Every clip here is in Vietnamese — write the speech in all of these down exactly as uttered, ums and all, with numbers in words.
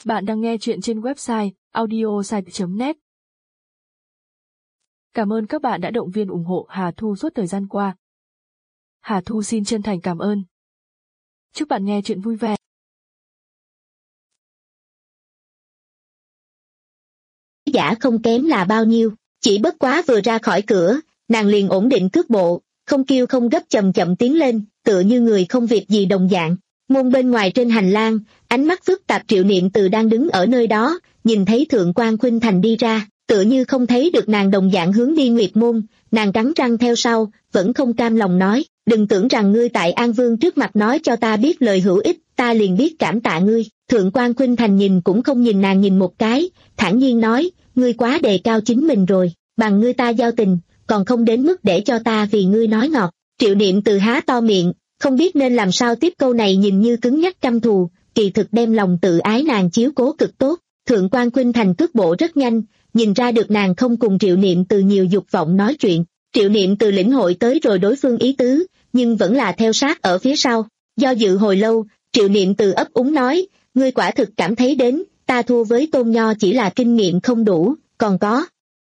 Bạn đang nghe chuyện trên website audiosite chấm net. Cảm ơn các bạn đã động viên ủng hộ Hà Thu suốt thời gian qua. Hà Thu xin chân thành cảm ơn. Chúc bạn nghe chuyện vui vẻ. Giả không kém là bao nhiêu, chỉ bất quá vừa ra khỏi cửa, nàng liền ổn định cước bộ, không kêu không gấp chậm chậm tiến lên, tựa như người không việc gì đồng dạng. Môn bên ngoài trên hành lang, ánh mắt phức tạp Triệu Niệm Từ đang đứng ở nơi đó, nhìn thấy Thượng quan Khuynh Thành đi ra, tựa như không thấy được nàng đồng dạng hướng đi Nguyệt Môn, nàng cắn răng theo sau, vẫn không cam lòng nói, đừng tưởng rằng ngươi tại An Vương trước mặt nói cho ta biết lời hữu ích, ta liền biết cảm tạ ngươi. Thượng quan Khuynh Thành nhìn cũng không nhìn nàng nhìn một cái, thản nhiên nói, ngươi quá đề cao chính mình rồi, bằng ngươi ta giao tình, còn không đến mức để cho ta vì ngươi nói ngọt. Triệu Niệm Từ há to miệng, không biết nên làm sao tiếp câu này, nhìn như cứng nhắc căm thù, kỳ thực đem lòng tự ái nàng chiếu cố cực tốt. Thượng quan Khuynh Thành cước bộ rất nhanh, nhìn ra được nàng không cùng Triệu Niệm Từ nhiều dục vọng nói chuyện. Triệu Niệm Từ lĩnh hội tới rồi đối phương ý tứ, nhưng vẫn là theo sát ở phía sau. Do dự hồi lâu, Triệu Niệm Từ ấp úng nói, ngươi quả thực cảm thấy đến, ta thua với Tôn Nho chỉ là kinh nghiệm không đủ, còn có.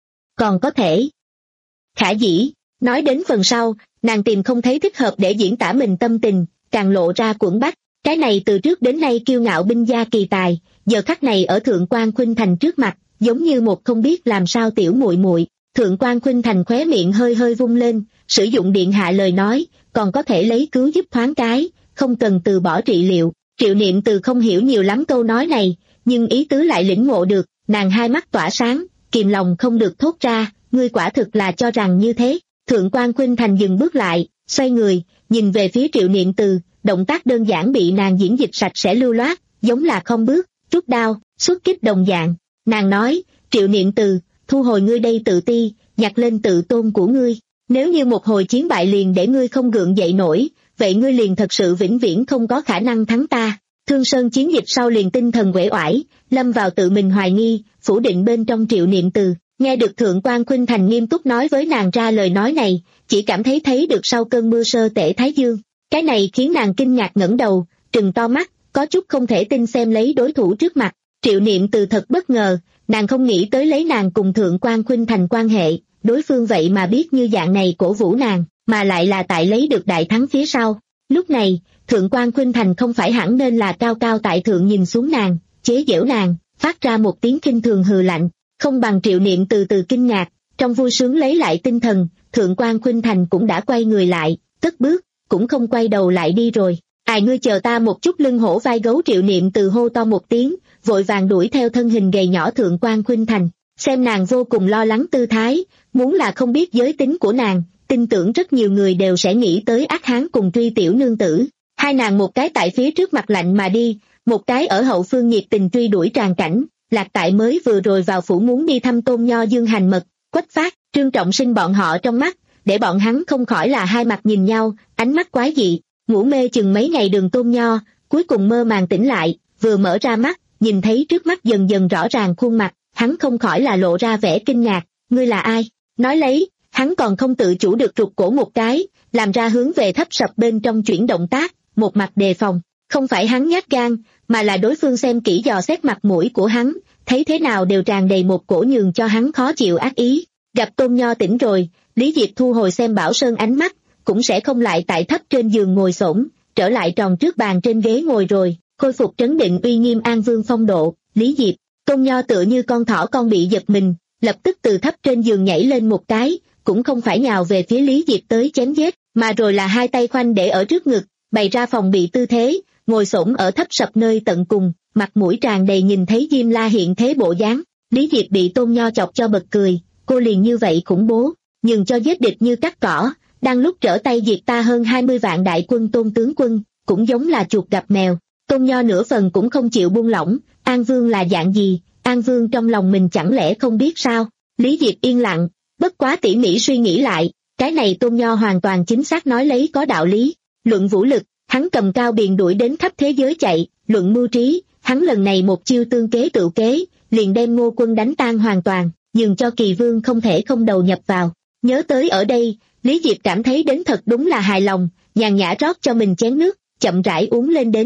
Còn có thể. Khả dĩ, nói đến phần sau, nàng tìm không thấy thích hợp để diễn tả mình tâm tình, càng lộ ra quẫn bách. Cái này từ trước đến nay kiêu ngạo binh gia kỳ tài, giờ khắc này ở Thượng quan Khuynh Thành trước mặt, giống như một không biết làm sao tiểu muội muội. Thượng quan Khuynh Thành khóe miệng hơi hơi vung lên, sử dụng điện hạ lời nói, còn có thể lấy cứu giúp thoáng cái, không cần từ bỏ trị liệu. Triệu Niệm Từ không hiểu nhiều lắm câu nói này, nhưng ý tứ lại lĩnh ngộ được, nàng hai mắt tỏa sáng, kìm lòng không được thốt ra, ngươi quả thực là cho rằng như thế. Thượng quan Khuynh Thành dừng bước lại, xoay người, nhìn về phía Triệu Niệm Từ, động tác đơn giản bị nàng diễn dịch sạch sẽ lưu loát, giống là không bước, rút đao, xuất kích đồng dạng. Nàng nói, Triệu Niệm Từ, thu hồi ngươi đây tự ti, nhặt lên tự tôn của ngươi. Nếu như một hồi chiến bại liền để ngươi không gượng dậy nổi, vậy ngươi liền thật sự vĩnh viễn không có khả năng thắng ta. Thương Sơn chiến dịch sau liền tinh thần uể oải, lâm vào tự mình hoài nghi, phủ định bên trong Triệu Niệm Từ. Nghe được Thượng quan Khuynh Thành nghiêm túc nói với nàng ra lời nói này, chỉ cảm thấy thấy được sau cơn mưa sơ tể Thái Dương. Cái này khiến nàng kinh ngạc ngẩng đầu, trừng to mắt, có chút không thể tin xem lấy đối thủ trước mặt. Triệu Niệm Từ thật bất ngờ, nàng không nghĩ tới lấy nàng cùng Thượng quan Khuynh Thành quan hệ, đối phương vậy mà biết như dạng này cổ vũ nàng, mà lại là tại lấy được đại thắng phía sau. Lúc này, Thượng quan Khuynh Thành không phải hẳn nên là cao cao tại thượng nhìn xuống nàng, chế giễu nàng, phát ra một tiếng kinh thường hừ lạnh. Không bằng Triệu Niệm Từ từ kinh ngạc, trong vui sướng lấy lại tinh thần, Thượng quan Khuynh Thành cũng đã quay người lại, cất bước, cũng không quay đầu lại đi rồi. Ai ngươi chờ ta một chút, lưng hổ vai gấu Triệu Niệm Từ hô to một tiếng, vội vàng đuổi theo thân hình gầy nhỏ Thượng quan Khuynh Thành, xem nàng vô cùng lo lắng tư thái, muốn là không biết giới tính của nàng, tin tưởng rất nhiều người đều sẽ nghĩ tới ác hán cùng Truy tiểu nương tử. Hai nàng một cái tại phía trước mặt lạnh mà đi, một cái ở hậu phương nhiệt tình truy đuổi tràn cảnh. Lạc Tại mới vừa rồi vào phủ muốn đi thăm Tôn Nho Dương Hành Mật, Quách Phát, Trương Trọng Sinh bọn họ trong mắt, để bọn hắn không khỏi là hai mặt nhìn nhau, ánh mắt quái dị. Ngủ mê chừng mấy ngày Đường Tôn Nho, cuối cùng mơ màng tỉnh lại, vừa mở ra mắt, nhìn thấy trước mắt dần dần rõ ràng khuôn mặt, hắn không khỏi là lộ ra vẻ kinh ngạc, ngươi là ai? Nói lấy, hắn còn không tự chủ được rụt cổ một cái, làm ra hướng về thấp sập bên trong chuyển động tác, một mặt đề phòng. Không phải hắn nhát gan, mà là đối phương xem kỹ dò xét mặt mũi của hắn, thấy thế nào đều tràn đầy một cổ nhường cho hắn khó chịu ác ý. Gặp Tôn Nho tỉnh rồi, Lý Diệp thu hồi xem Bảo Sơn ánh mắt, cũng sẽ không lại tại thấp trên giường ngồi xổm, trở lại tròn trước bàn trên ghế ngồi rồi, khôi phục trấn định uy nghiêm An Vương phong độ. Lý Diệp, Tôn Nho tựa như con thỏ con bị giật mình, lập tức từ thấp trên giường nhảy lên một cái, cũng không phải nhào về phía Lý Diệp tới chém giết, mà rồi là hai tay khoanh để ở trước ngực, bày ra phòng bị tư thế, ngồi xổm ở thấp sập nơi tận cùng, mặt mũi tràn đầy nhìn thấy Diêm La hiện thế bộ dáng. Lý Diệp bị Tôn Nho chọc cho bật cười, cô liền như vậy khủng bố, nhưng cho giết địch như cắt cỏ, đang lúc trở tay diệt ta hơn hai mươi vạn đại quân Tôn tướng quân, cũng giống là chuột gặp mèo. Tôn Nho nửa phần cũng không chịu buông lỏng, An Vương là dạng gì, An Vương trong lòng mình chẳng lẽ không biết sao? Lý Diệp yên lặng, bất quá tỉ mỉ suy nghĩ lại, cái này Tôn Nho hoàn toàn chính xác nói lấy có đạo lý. Luận vũ lực, hắn cầm cao biền đuổi đến khắp thế giới chạy, luận mưu trí, hắn lần này một chiêu tương kế tự kế, liền đem Ngô Quân đánh tan hoàn toàn, nhường cho Kỳ Vương không thể không đầu nhập vào. Nhớ tới ở đây, Lý Diệp cảm thấy đến thật đúng là hài lòng, nhàn nhã rót cho mình chén nước, chậm rãi uống lên đến.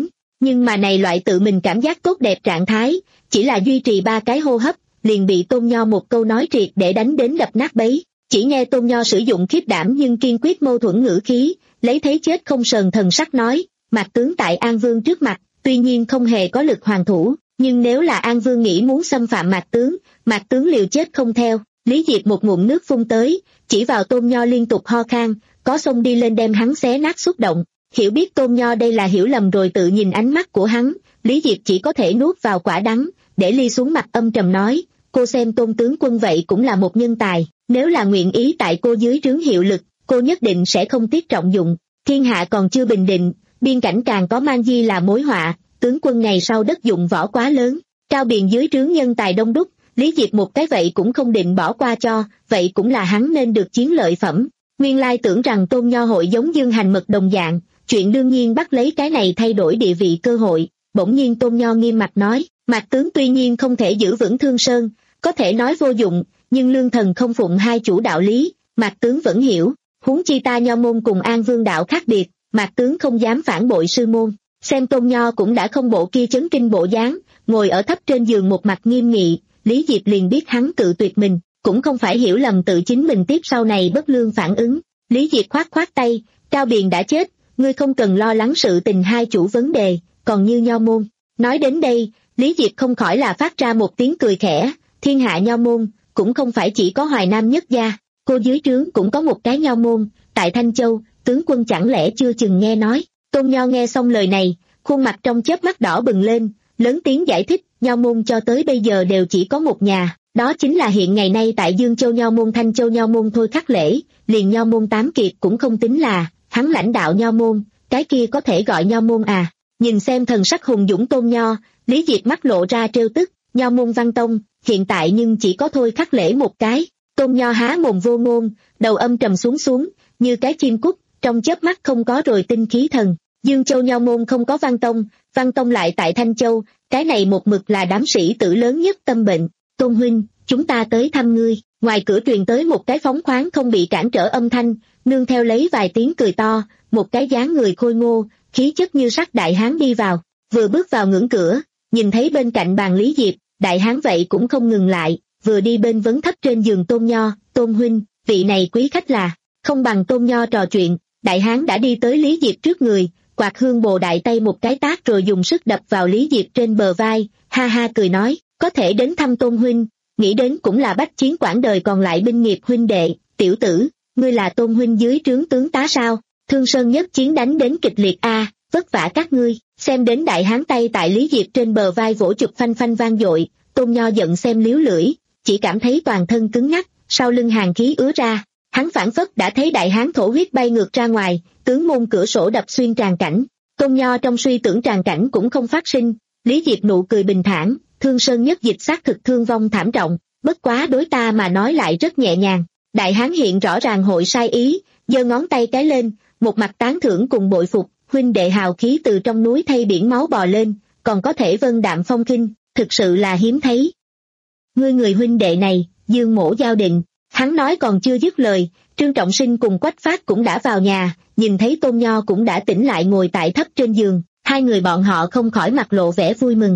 nhưng mà này loại tự mình cảm giác tốt đẹp trạng thái, chỉ là duy trì ba cái hô hấp, liền bị Tôn Nho một câu nói triệt để đánh đến đập nát bấy. Chỉ nghe Tôn Nho sử dụng khiếp đảm nhưng kiên quyết mâu thuẫn ngữ khí, lấy thấy chết không sờn thần sắc nói, Mạc tướng tại An Vương trước mặt, tuy nhiên không hề có lực hoàn thủ, nhưng nếu là An Vương nghĩ muốn xâm phạm Mạc tướng, Mạc tướng liều chết không theo. Lý Diệp một ngụm nước phun tới, chỉ vào Tôn Nho liên tục ho khan, có xông đi lên đem hắn xé nát xúc động. Hiểu biết Tôn Nho đây là hiểu lầm rồi tự nhìn ánh mắt của hắn, Lý Diệp chỉ có thể nuốt vào quả đắng, để ly xuống mặt âm trầm nói, cô xem Tôn tướng quân vậy cũng là một nhân tài, nếu là nguyện ý tại cô dưới trướng hiệu lực, cô nhất định sẽ không tiếc trọng dụng. Thiên hạ còn chưa bình định, biên cảnh càng có man di là mối họa, tướng quân ngày sau đất dụng võ quá lớn, trao biền dưới trướng nhân tài đông đúc, Lý Diệp một cái vậy cũng không định bỏ qua cho, vậy cũng là hắn nên được chiến lợi phẩm. Nguyên lai tưởng rằng Tôn Nho hội giống Dương Hành Mật đồng dạng, chuyện đương nhiên bắt lấy cái này thay đổi địa vị cơ hội. Bỗng nhiên Tôn Nho nghiêm mặt nói, Mạc tướng tuy nhiên không thể giữ vững Thương Sơn, có thể nói vô dụng, nhưng lương thần không phụng hai chủ đạo lý, Mạc tướng vẫn hiểu, huống chi ta Nho môn cùng An Vương đạo khác biệt, Mạc tướng không dám phản bội sư môn. Xem Tôn Nho cũng đã không bộ kia chấn kinh bộ dáng, ngồi ở thấp trên giường một mặt nghiêm nghị, Lý Diệp liền biết hắn tự tuyệt mình, cũng không phải hiểu lầm tự chính mình tiếp sau này bất lương phản ứng. Lý Diệp khoát khoát tay, Cao Biền đã chết, ngươi không cần lo lắng sự tình hai chủ vấn đề, còn như Nho môn. Nói đến đây, Lý Diệp không khỏi là phát ra một tiếng cười khẽ, thiên hạ Nho môn, cũng không phải chỉ có Hoài Nam nhất gia, cô dưới trướng cũng có một cái Nho môn, tại Thanh Châu, tướng quân chẳng lẽ chưa chừng nghe nói. Tôn Nho nghe xong lời này, khuôn mặt trong chớp mắt đỏ bừng lên, lớn tiếng giải thích, Nho môn cho tới bây giờ đều chỉ có một nhà, đó chính là hiện ngày nay tại Dương Châu Nho môn Thanh Châu Nho môn thôi khắc lễ, liền Nho môn tám kiệt cũng không tính là, hắn lãnh đạo Nho môn, cái kia có thể gọi Nho môn à. Nhìn xem thần sắc hùng dũng Tôn Nho, Lý Diệp mắt lộ ra trêu tức, Nho môn Văn Tông, hiện tại nhưng chỉ có thôi khắc lễ một cái. Tôn Nho há mồm vô ngôn, đầu âm trầm xuống xuống, như cái chim cút, trong chớp mắt không có rồi tinh khí thần. Dương Châu Nho môn không có Văn Tông, Văn Tông lại tại Thanh Châu, cái này một mực là đám sĩ tử lớn nhất tâm bệnh. Tôn huynh, chúng ta tới thăm ngươi. Ngoài cửa truyền tới một cái phóng khoáng không bị cản trở âm thanh, nương theo lấy vài tiếng cười to, một cái dáng người khôi ngô, khí chất như sắc đại hán đi vào. Vừa bước vào ngưỡng cửa, nhìn thấy bên cạnh bàn Lý Diệp, đại hán vậy cũng không ngừng lại, vừa đi bên vấn thấp trên giường Tôn Nho, Tôn huynh, vị này quý khách là. Không bằng Tôn Nho trò chuyện, đại hán đã đi tới Lý Diệp trước người, quạt hương bồ đại tay một cái tát rồi dùng sức đập vào Lý Diệp trên bờ vai, ha ha cười nói, có thể đến thăm Tôn huynh, nghĩ đến cũng là bách chiến quãng đời còn lại binh nghiệp huynh đệ, tiểu tử, ngươi là Tôn huynh dưới trướng tướng tá sao, Thương Sơn nhất chiến đánh đến kịch liệt a, vất vả các ngươi. Xem đến đại hán tay tại Lý Diệp trên bờ vai vỗ chụp phanh phanh vang dội, Tôn Nho giận xem liếu lưỡi, chỉ cảm thấy toàn thân cứng ngắc, sau lưng hàn khí ứa ra. Hắn phản phất đã thấy đại hán thổ huyết bay ngược ra ngoài, tướng môn cửa sổ đập xuyên tràn cảnh. Tôn Nho trong suy tưởng tràn cảnh cũng không phát sinh, Lý Diệp nụ cười bình thản, Thương Sơn nhất dịch xác thực thương vong thảm trọng, bất quá đối ta mà nói lại rất nhẹ nhàng. Đại hán hiện rõ ràng hội sai ý, giơ ngón tay cái lên, một mặt tán thưởng cùng bội phục, huynh đệ hào khí từ trong núi thay biển máu bò lên, còn có thể vân đạm phong khinh, thực sự là hiếm thấy. Ngươi người huynh đệ này, Dương mỗ giao định. Hắn nói còn chưa dứt lời, Trương Trọng Sinh cùng Quách Phát cũng đã vào nhà, nhìn thấy Tôn Nho cũng đã tỉnh lại ngồi tại thấp trên giường, hai người bọn họ không khỏi mặt lộ vẻ vui mừng.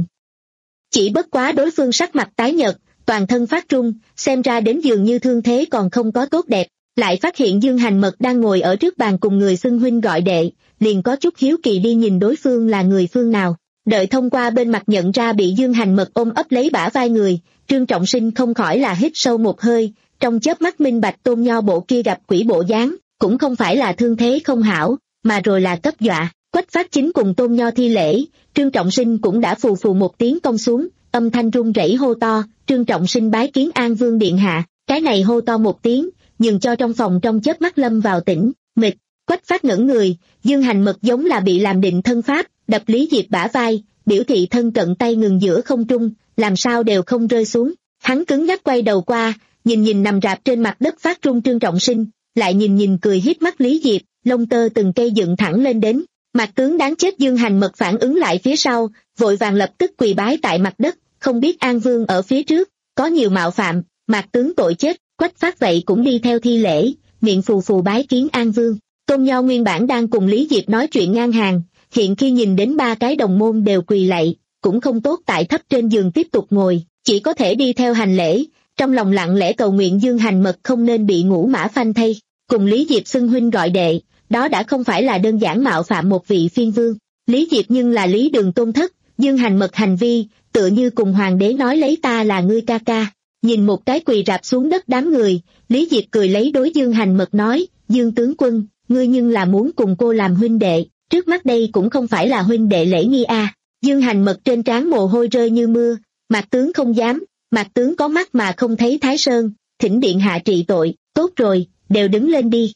Chỉ bất quá đối phương sắc mặt tái nhợt, toàn thân phát run, xem ra đến dường như thương thế còn không có tốt đẹp, lại phát hiện Dương Hành Mật đang ngồi ở trước bàn cùng người xưng huynh gọi đệ, liền có chút hiếu kỳ đi nhìn đối phương là người phương nào. Đợi thông qua bên mặt nhận ra bị Dương Hành Mật ôm ấp lấy bả vai người, Trương Trọng Sinh không khỏi là hít sâu một hơi, trong chớp mắt minh bạch Tôn Nho bộ kia gặp quỷ bộ dáng, cũng không phải là thương thế không hảo, mà rồi là cấp dọa. Quách Phát chính cùng Tôn Nho thi lễ, Trương Trọng Sinh cũng đã phù phù một tiếng cong xuống, âm thanh run rẩy hô to, Trương Trọng Sinh bái kiến An Vương điện hạ. Cái này hô to một tiếng, nhường cho trong phòng trong chớp mắt lâm vào tĩnh mịch. Quách Phát ngẩn người, Dương Hành Mật giống là bị làm định thân pháp, đập Lý Diệp bả vai, biểu thị thân cận tay ngừng giữa không trung, làm sao đều không rơi xuống. Hắn cứng nhắc quay đầu qua, nhìn nhìn nằm rạp trên mặt đất phát run Trương Trọng Sinh, lại nhìn nhìn cười híp mắt Lý Diệp, lông tơ từng cây dựng thẳng lên đến. Mặt tướng đáng chết Dương Hành Mật phản ứng lại phía sau, vội vàng lập tức quỳ bái tại mặt đất, không biết An Vương ở phía trước, có nhiều mạo phạm, mặt tướng tội chết. Quách Phát vậy cũng đi theo thi lễ, miệng phù phù bái kiến An Vương. Tôn Nho nguyên bản đang cùng Lý Diệp nói chuyện ngang hàng, hiện khi nhìn đến ba cái đồng môn đều quỳ lạy, cũng không tốt tại thấp trên giường tiếp tục ngồi, chỉ có thể đi theo hành lễ, trong lòng lặng lẽ cầu nguyện Dương Hành Mật không nên bị ngũ mã phanh thây. Cùng Lý Diệp xưng huynh gọi đệ, đó đã không phải là đơn giản mạo phạm một vị phiên vương. Lý Diệp nhưng là Lý Đường tôn thất, Dương Hành Mật hành vi, tựa như cùng hoàng đế nói lấy ta là ngươi ca ca. Nhìn một cái quỳ rạp xuống đất đám người, Lý Diệp cười lấy đối Dương Hành Mật nói, Dương tướng quân, ngươi nhưng là muốn cùng cô làm huynh đệ, trước mắt đây cũng không phải là huynh đệ lễ nghi a. À. Dương Hành Mật trên trán mồ hôi rơi như mưa, Mạc tướng không dám, Mạc tướng có mắt mà không thấy Thái Sơn, thỉnh điện hạ trị tội, tốt rồi, đều đứng lên đi.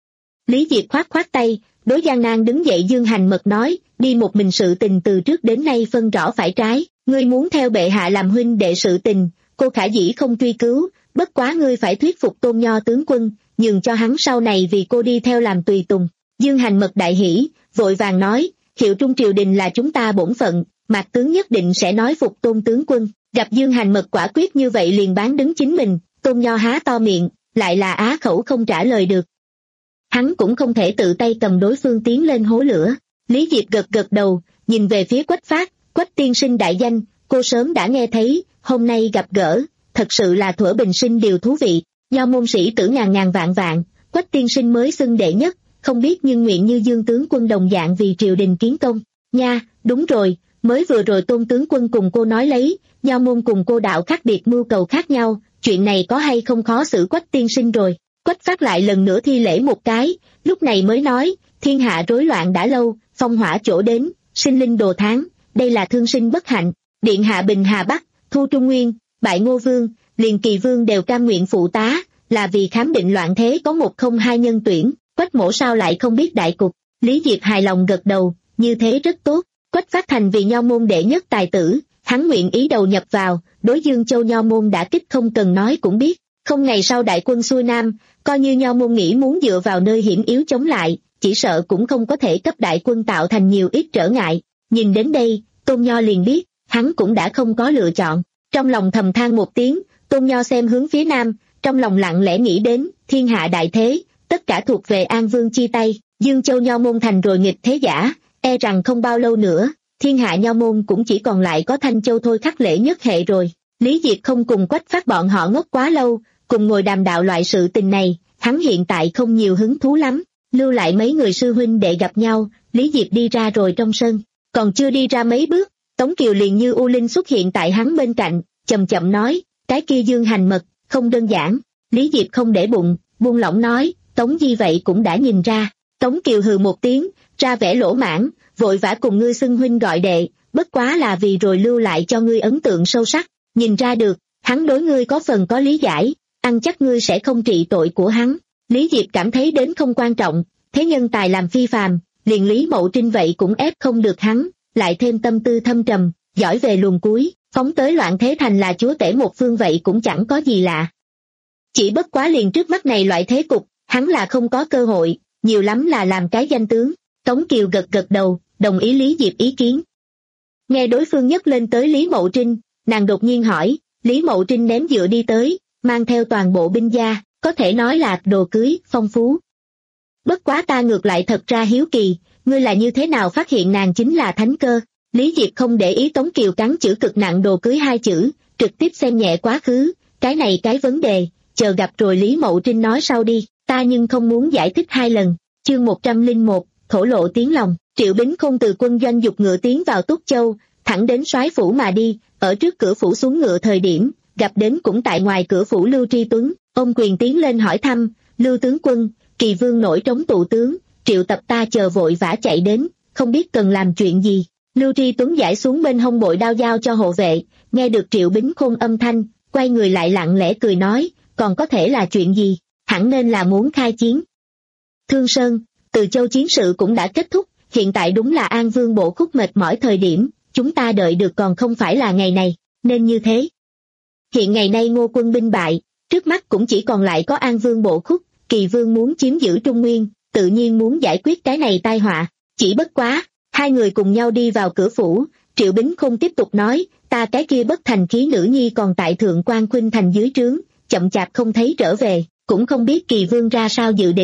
Lý Diệp khoát khoát tay, đối gian nan đứng dậy Dương Hành Mật nói, đi một mình sự tình từ trước đến nay phân rõ phải trái, ngươi muốn theo bệ hạ làm huynh đệ sự tình, cô khả dĩ không truy cứu, bất quá ngươi phải thuyết phục Tôn Nho tướng quân, nhường cho hắn sau này vì cô đi theo làm tùy tùng. Dương Hành Mật đại hỉ, vội vàng nói, hiệu trung triều đình là chúng ta bổn phận, Mạc tướng nhất định sẽ nói phục Tôn tướng quân. Gặp Dương Hành Mật quả quyết như vậy liền bán đứng chính mình, Tôn Nho há to miệng, lại là á khẩu không trả lời được. Hắn cũng không thể tự tay cầm đối phương tiến lên hố lửa. Lý Diệp gật gật đầu, nhìn về phía Quách Phát, Quách tiên sinh đại danh, cô sớm đã nghe thấy, hôm nay gặp gỡ, thật sự là thuở bình sinh điều thú vị, do môn sĩ tử ngàn ngàn vạn vạn, Quách tiên sinh mới xưng đệ nhất, không biết nhưng nguyện như Dương tướng quân đồng dạng vì triều đình kiến công. Nha, đúng rồi, mới vừa rồi Tôn tướng quân cùng cô nói lấy, nho môn cùng cô đạo khác biệt mưu cầu khác nhau, chuyện này có hay không khó xử Quách tiên sinh rồi. Quách Phát lại lần nữa thi lễ một cái, lúc này mới nói, thiên hạ rối loạn đã lâu, phong hỏa chỗ đến, sinh linh đồ tháng, đây là thương sinh bất hạnh, điện hạ bình Hà Bắc, thu Trung Nguyên, bại Ngô Vương, liền Kỳ Vương đều cam nguyện phụ tá, là vì khám định loạn thế có một không hai nhân tuyển, Quách mỗ sao lại không biết đại cục. Lý Diệp hài lòng gật đầu, như thế rất tốt. Quách Phát thành vì nho môn đệ nhất tài tử, hắn nguyện ý đầu nhập vào, đối Dương Châu nho môn đã kích không cần nói cũng biết, không ngày sau đại quân xuôi nam, coi như nho môn nghĩ muốn dựa vào nơi hiểm yếu chống lại, chỉ sợ cũng không có thể cấp đại quân tạo thành nhiều ít trở ngại. Nhìn đến đây, Tôn Nho liền biết, hắn cũng đã không có lựa chọn, trong lòng thầm than một tiếng, Tôn Nho xem hướng phía nam, trong lòng lặng lẽ nghĩ đến, thiên hạ đại thế, tất cả thuộc về An Vương chi tay, Dương Châu nho môn thành rồi nghịch thế giả, e rằng không bao lâu nữa, thiên hạ nho môn cũng chỉ còn lại có Thanh Châu thôi khắc lễ nhất hệ rồi. Lý Diệp không cùng Quách Phát bọn họ ngốc quá lâu, cùng ngồi đàm đạo loại sự tình này, hắn hiện tại không nhiều hứng thú lắm, lưu lại mấy người sư huynh để gặp nhau, Lý Diệp đi ra rồi trong sân, còn chưa đi ra mấy bước, Tống Kiều liền như U Linh xuất hiện tại hắn bên cạnh, chậm chậm nói, cái kia Dương Hành Mật, không đơn giản. Lý Diệp không để bụng, buông lỏng nói, Tống Di vậy cũng đã nhìn ra. Tống Kiều hừ một tiếng, ra vẻ lỗ mãn, vội vã cùng ngươi xưng huynh gọi đệ, bất quá là vì rồi lưu lại cho ngươi ấn tượng sâu sắc, nhìn ra được, hắn đối ngươi có phần có lý giải, ăn chắc ngươi sẽ không trị tội của hắn. Lý Diệp cảm thấy đến không quan trọng, thế nhân tài làm phi phàm, liền Lý Mậu Trinh vậy cũng ép không được hắn, lại thêm tâm tư thâm trầm, giỏi về luồn cuối, phóng tới loạn thế thành là chúa tể một phương vậy cũng chẳng có gì lạ. Chỉ bất quá liền trước mắt này loại thế cục, hắn là không có cơ hội, nhiều lắm là làm cái danh tướng. Tống Kiều gật gật đầu, đồng ý Lý Diệp ý kiến. Nghe đối phương nhắc lên tới Lý Mậu Trinh, nàng đột nhiên hỏi, Lý Mậu Trinh ném dựa đi tới, mang theo toàn bộ binh gia, có thể nói là đồ cưới, phong phú. Bất quá ta ngược lại thật ra hiếu kỳ, ngươi là như thế nào phát hiện nàng chính là thánh cơ? Lý Diệp không để ý Tống Kiều cắn chữ cực nặng đồ cưới hai chữ, trực tiếp xem nhẹ quá khứ, cái này cái vấn đề, chờ gặp rồi Lý Mậu Trinh nói sau đi, ta nhưng không muốn giải thích hai lần. Chương một trăm lẻ một, thổ lộ tiếng lòng. Triệu Bính Khôn từ quân doanh dục ngựa tiến vào Túc Châu, thẳng đến soái phủ mà đi, ở trước cửa phủ xuống ngựa thời điểm, gặp đến cũng tại ngoài cửa phủ Lưu Tri Tuấn, ôm quyền tiến lên hỏi thăm, Lưu tướng quân, Kỳ Vương nổi trống tụ tướng, triệu tập ta chờ vội vã chạy đến, không biết cần làm chuyện gì. Lưu Tri Tuấn giải xuống bên hông bội đao giao cho hộ vệ, nghe được Triệu Bính Khôn âm thanh, quay người lại lặng lẽ cười nói, còn có thể là chuyện gì, hẳn nên là muốn khai chiến. Thương Sơn, Từ Châu chiến sự cũng đã kết thúc, hiện tại đúng là An Vương bộ khúc mệt mỏi thời điểm, chúng ta đợi được còn không phải là ngày này, nên như thế. Hiện ngày nay Ngô quân binh bại, trước mắt cũng chỉ còn lại có An Vương bộ khúc, Kỳ Vương muốn chiếm giữ Trung Nguyên, tự nhiên muốn giải quyết cái này tai họa, chỉ bất quá, hai người cùng nhau đi vào cửa phủ, Triệu Bính Khôn tiếp tục nói, ta cái kia bất thành khí nữ nhi còn tại Thượng Quan Khuynh thành dưới trướng, chậm chạp không thấy trở về, cũng không biết Kỳ Vương ra sao dự định.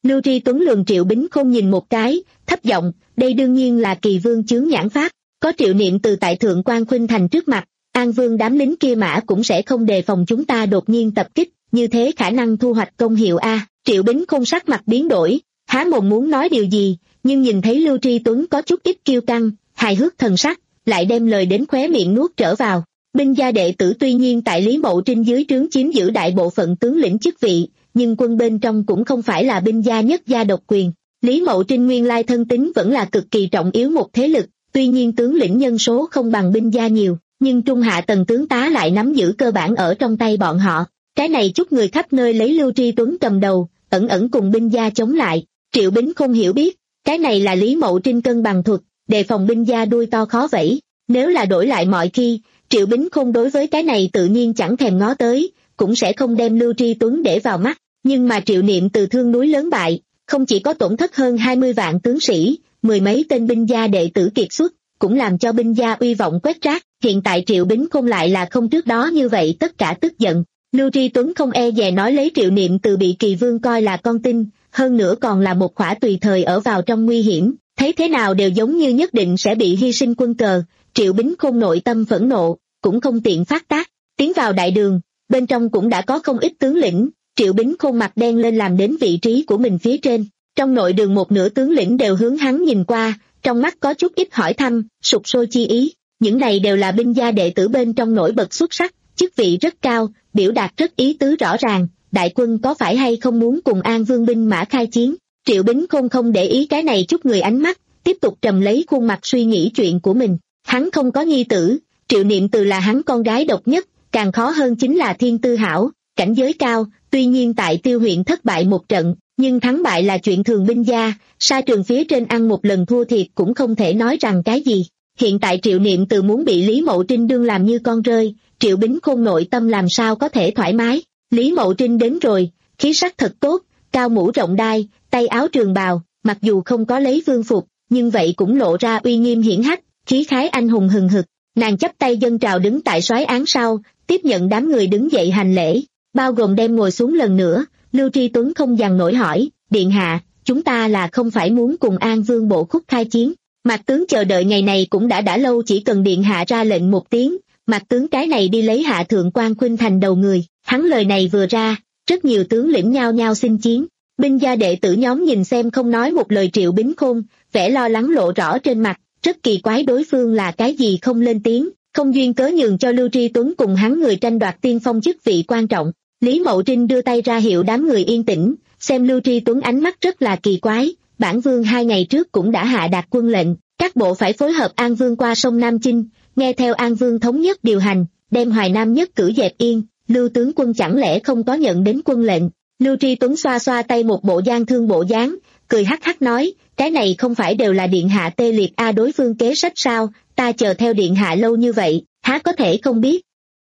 Lưu Tri Tuấn lườm Triệu Bính Khôn nhìn một cái, thấp giọng, đây đương nhiên là Kỳ Vương chướng nhãn pháp, có Triệu Niệm từ tại Thượng Quan Khuynh Thành trước mặt, An Vương đám lính kia mã cũng sẽ không đề phòng chúng ta đột nhiên tập kích, như thế khả năng thu hoạch công hiệu a. Triệu Bính Khôn sắc mặt biến đổi, há mồm muốn nói điều gì, nhưng nhìn thấy Lưu Tri Tuấn có chút ít kiêu căng, hài hước thần sắc, lại đem lời đến khóe miệng nuốt trở vào. Binh gia đệ tử tuy nhiên tại Lý Mậu Trinh dưới trướng chiếm giữ đại bộ phận tướng lĩnh chức vị, nhưng quân bên trong cũng không phải là binh gia nhất gia độc quyền. Lý Mậu Trinh nguyên lai thân tín vẫn là cực kỳ trọng yếu một thế lực, tuy nhiên tướng lĩnh nhân số không bằng binh gia nhiều, nhưng trung hạ tầng tướng tá lại nắm giữ cơ bản ở trong tay bọn họ. Cái này chút người khắp nơi lấy Lưu Tri Tuấn cầm đầu, ẩn ẩn cùng binh gia chống lại. Triệu Bính không hiểu biết, cái này là Lý Mậu Trinh cân bằng thuật, đề phòng binh gia đuôi to khó vẫy. Nếu là đổi lại mọi khi, Triệu Bính Khôn đối với cái này tự nhiên chẳng thèm ngó tới, cũng sẽ không đem Lưu Tri Tuấn để vào mắt. Nhưng mà Triệu Niệm từ Thương Núi lớn bại, không chỉ có tổn thất hơn hai mươi vạn tướng sĩ, mười mấy tên binh gia đệ tử kiệt xuất, cũng làm cho binh gia uy vọng quét rác. Hiện tại Triệu Bính Khôn lại là không trước đó như vậy tất cả tức giận. Lưu Tri Tuấn không e dè nói lấy Triệu Niệm từ bị Kỳ Vương coi là con tin, hơn nữa còn là một khỏa tùy thời ở vào trong nguy hiểm, thấy thế nào đều giống như nhất định sẽ bị hy sinh quân cờ. Triệu Bính Khôn nội tâm phẫn nộ, cũng không tiện phát tác, tiến vào đại đường, bên trong cũng đã có không ít tướng lĩnh. Triệu Bính Khôn mặt đen lên làm đến vị trí của mình phía trên, trong nội đường một nửa tướng lĩnh đều hướng hắn nhìn qua, trong mắt có chút ít hỏi thăm, sục sôi chi ý. Những này đều là binh gia đệ tử bên trong nổi bật xuất sắc, chức vị rất cao, biểu đạt rất ý tứ rõ ràng, đại quân có phải hay không muốn cùng An Vương binh mã khai chiến. Triệu Bính Khôn không để ý cái này chút người ánh mắt, tiếp tục trầm lấy khuôn mặt suy nghĩ chuyện của mình. Hắn không có nhi tử, Triệu Niệm từ là hắn con gái độc nhất, càng khó hơn chính là thiên tư hảo, cảnh giới cao, tuy nhiên tại Tiêu huyện thất bại một trận, nhưng thắng bại là chuyện thường binh gia, sa trường phía trên ăn một lần thua thiệt cũng không thể nói rằng cái gì. Hiện tại Triệu Niệm từ muốn bị Lý Mậu Trinh đương làm như con rơi, Triệu Bính Khôn nội tâm làm sao có thể thoải mái. Lý Mậu Trinh đến rồi, khí sắc thật tốt, cao mũ rộng đai, tay áo trường bào, mặc dù không có lấy vương phục, nhưng vậy cũng lộ ra uy nghiêm hiển hách, khí khái anh hùng hừng hực. Nàng chắp tay dâng trào đứng tại soái án sau, tiếp nhận đám người đứng dậy hành lễ, bao gồm đem ngồi xuống lần nữa. Lưu Tri Tuấn không dằn nổi hỏi, điện hạ, chúng ta là không phải muốn cùng An Vương bộ khúc khai chiến? Mạc tướng chờ đợi ngày này cũng đã đã lâu, chỉ cần điện hạ ra lệnh một tiếng, Mạc tướng cái này đi lấy hạ Thượng Quan Khuynh Thành đầu người. Hắn lời này vừa ra, rất nhiều tướng lĩnh nhao nhao xin chiến. Binh gia đệ tử nhóm nhìn xem không nói một lời Triệu Bính Khôn, vẻ lo lắng lộ rõ trên mặt, rất kỳ quái đối phương là cái gì không lên tiếng, không duyên cớ nhường cho Lưu Tri Tuấn cùng hắn người tranh đoạt tiên phong chức vị quan trọng. Lý Mậu Trinh đưa tay ra hiệu đám người yên tĩnh, xem Lưu Tri Tuấn ánh mắt rất là kỳ quái. Bản vương hai ngày trước cũng đã hạ đạt quân lệnh, các bộ phải phối hợp An Vương qua sông Nam Chinh, nghe theo An Vương thống nhất điều hành, đem Hoài Nam nhất cử dẹp yên. Lưu tướng quân chẳng lẽ không có nhận đến quân lệnh? Lưu Tri Tuấn xoa xoa tay một bộ gian thương bộ dáng, cười hắc hắc nói, cái này không phải đều là điện hạ tê liệt a đối phương kế sách sao, ta chờ theo điện hạ lâu như vậy, há có thể không biết.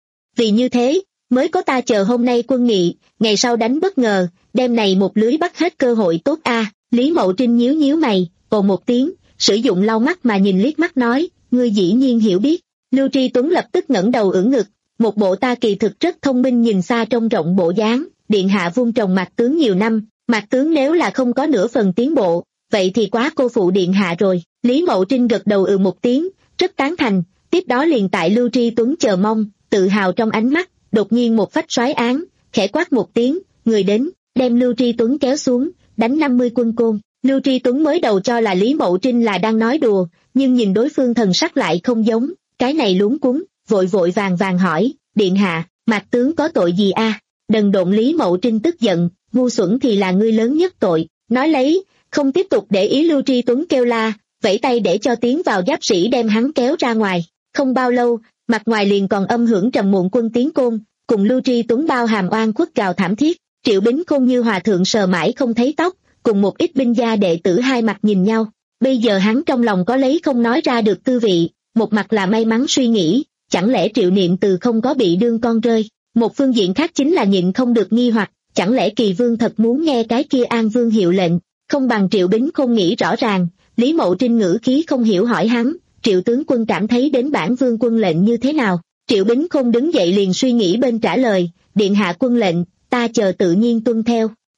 Vì như thế, mới có ta chờ hôm nay quân nghị, ngày sau đánh bất ngờ, đêm này một lưới bắt hết cơ hội tốt a. Lý Mậu Trinh nhíu nhíu mày, ồ một tiếng, sử dụng lau mắt mà nhìn liếc mắt nói, ngươi dĩ nhiên hiểu biết. Lưu Tri Tuấn lập tức ngẩng đầu ưỡn ngực, một bộ ta kỳ thực rất thông minh nhìn xa trông rộng bộ dáng. Điện hạ vun trồng Mạc tướng nhiều năm, Mạc tướng nếu là không có nửa phần tiến bộ, vậy thì quá cô phụ điện hạ rồi. Lý Mậu Trinh gật đầu ừ một tiếng, rất tán thành, tiếp đó liền tại Lưu Tri Tuấn chờ mong, tự hào trong ánh mắt, đột nhiên một phách soái án, khẽ quát một tiếng, người đến, đem Lưu Tri Tuấn kéo xuống, đánh năm mươi quân côn. Lưu Tri Tuấn mới đầu cho là Lý Mậu Trinh là đang nói đùa, nhưng nhìn đối phương thần sắc lại không giống, cái này luống cuống, vội vội vàng vàng hỏi, điện hạ, Mạc tướng có tội gì a? Đần độn. Lý Mậu Trinh tức giận, ngu xuẩn thì là ngươi lớn nhất tội, nói lấy, không tiếp tục để ý Lưu Tri Tuấn kêu la, vẫy tay để cho tiến vào giáp sĩ đem hắn kéo ra ngoài. Không bao lâu, mặt ngoài liền còn âm hưởng trầm muộn quân tiến côn, cùng Lưu Tri Tuấn bao hàm oan khuất gào thảm thiết. Triệu Bính Khôn như hòa thượng sờ mãi không thấy tóc, cùng một ít binh gia đệ tử hai mặt nhìn nhau. Bây giờ hắn trong lòng có lấy không nói ra được tư vị, một mặt là may mắn suy nghĩ, chẳng lẽ Triệu Niệm từ không có bị đương con rơi, một phương diện khác chính là nhịn không được nghi hoặc, chẳng lẽ Kỳ Vương thật muốn nghe cái kia An Vương hiệu lệnh, không bằng Triệu Bính Khôn nghĩ rõ ràng. Lý Mậu Trinh ngữ khí không hiểu hỏi hắn, Triệu tướng quân cảm thấy đến bản vương quân lệnh như thế nào? Triệu Bính Khôn đứng dậy liền suy nghĩ bên trả lời, điện hạ quân lệnh, ta chờ tự nhiên tuân theo.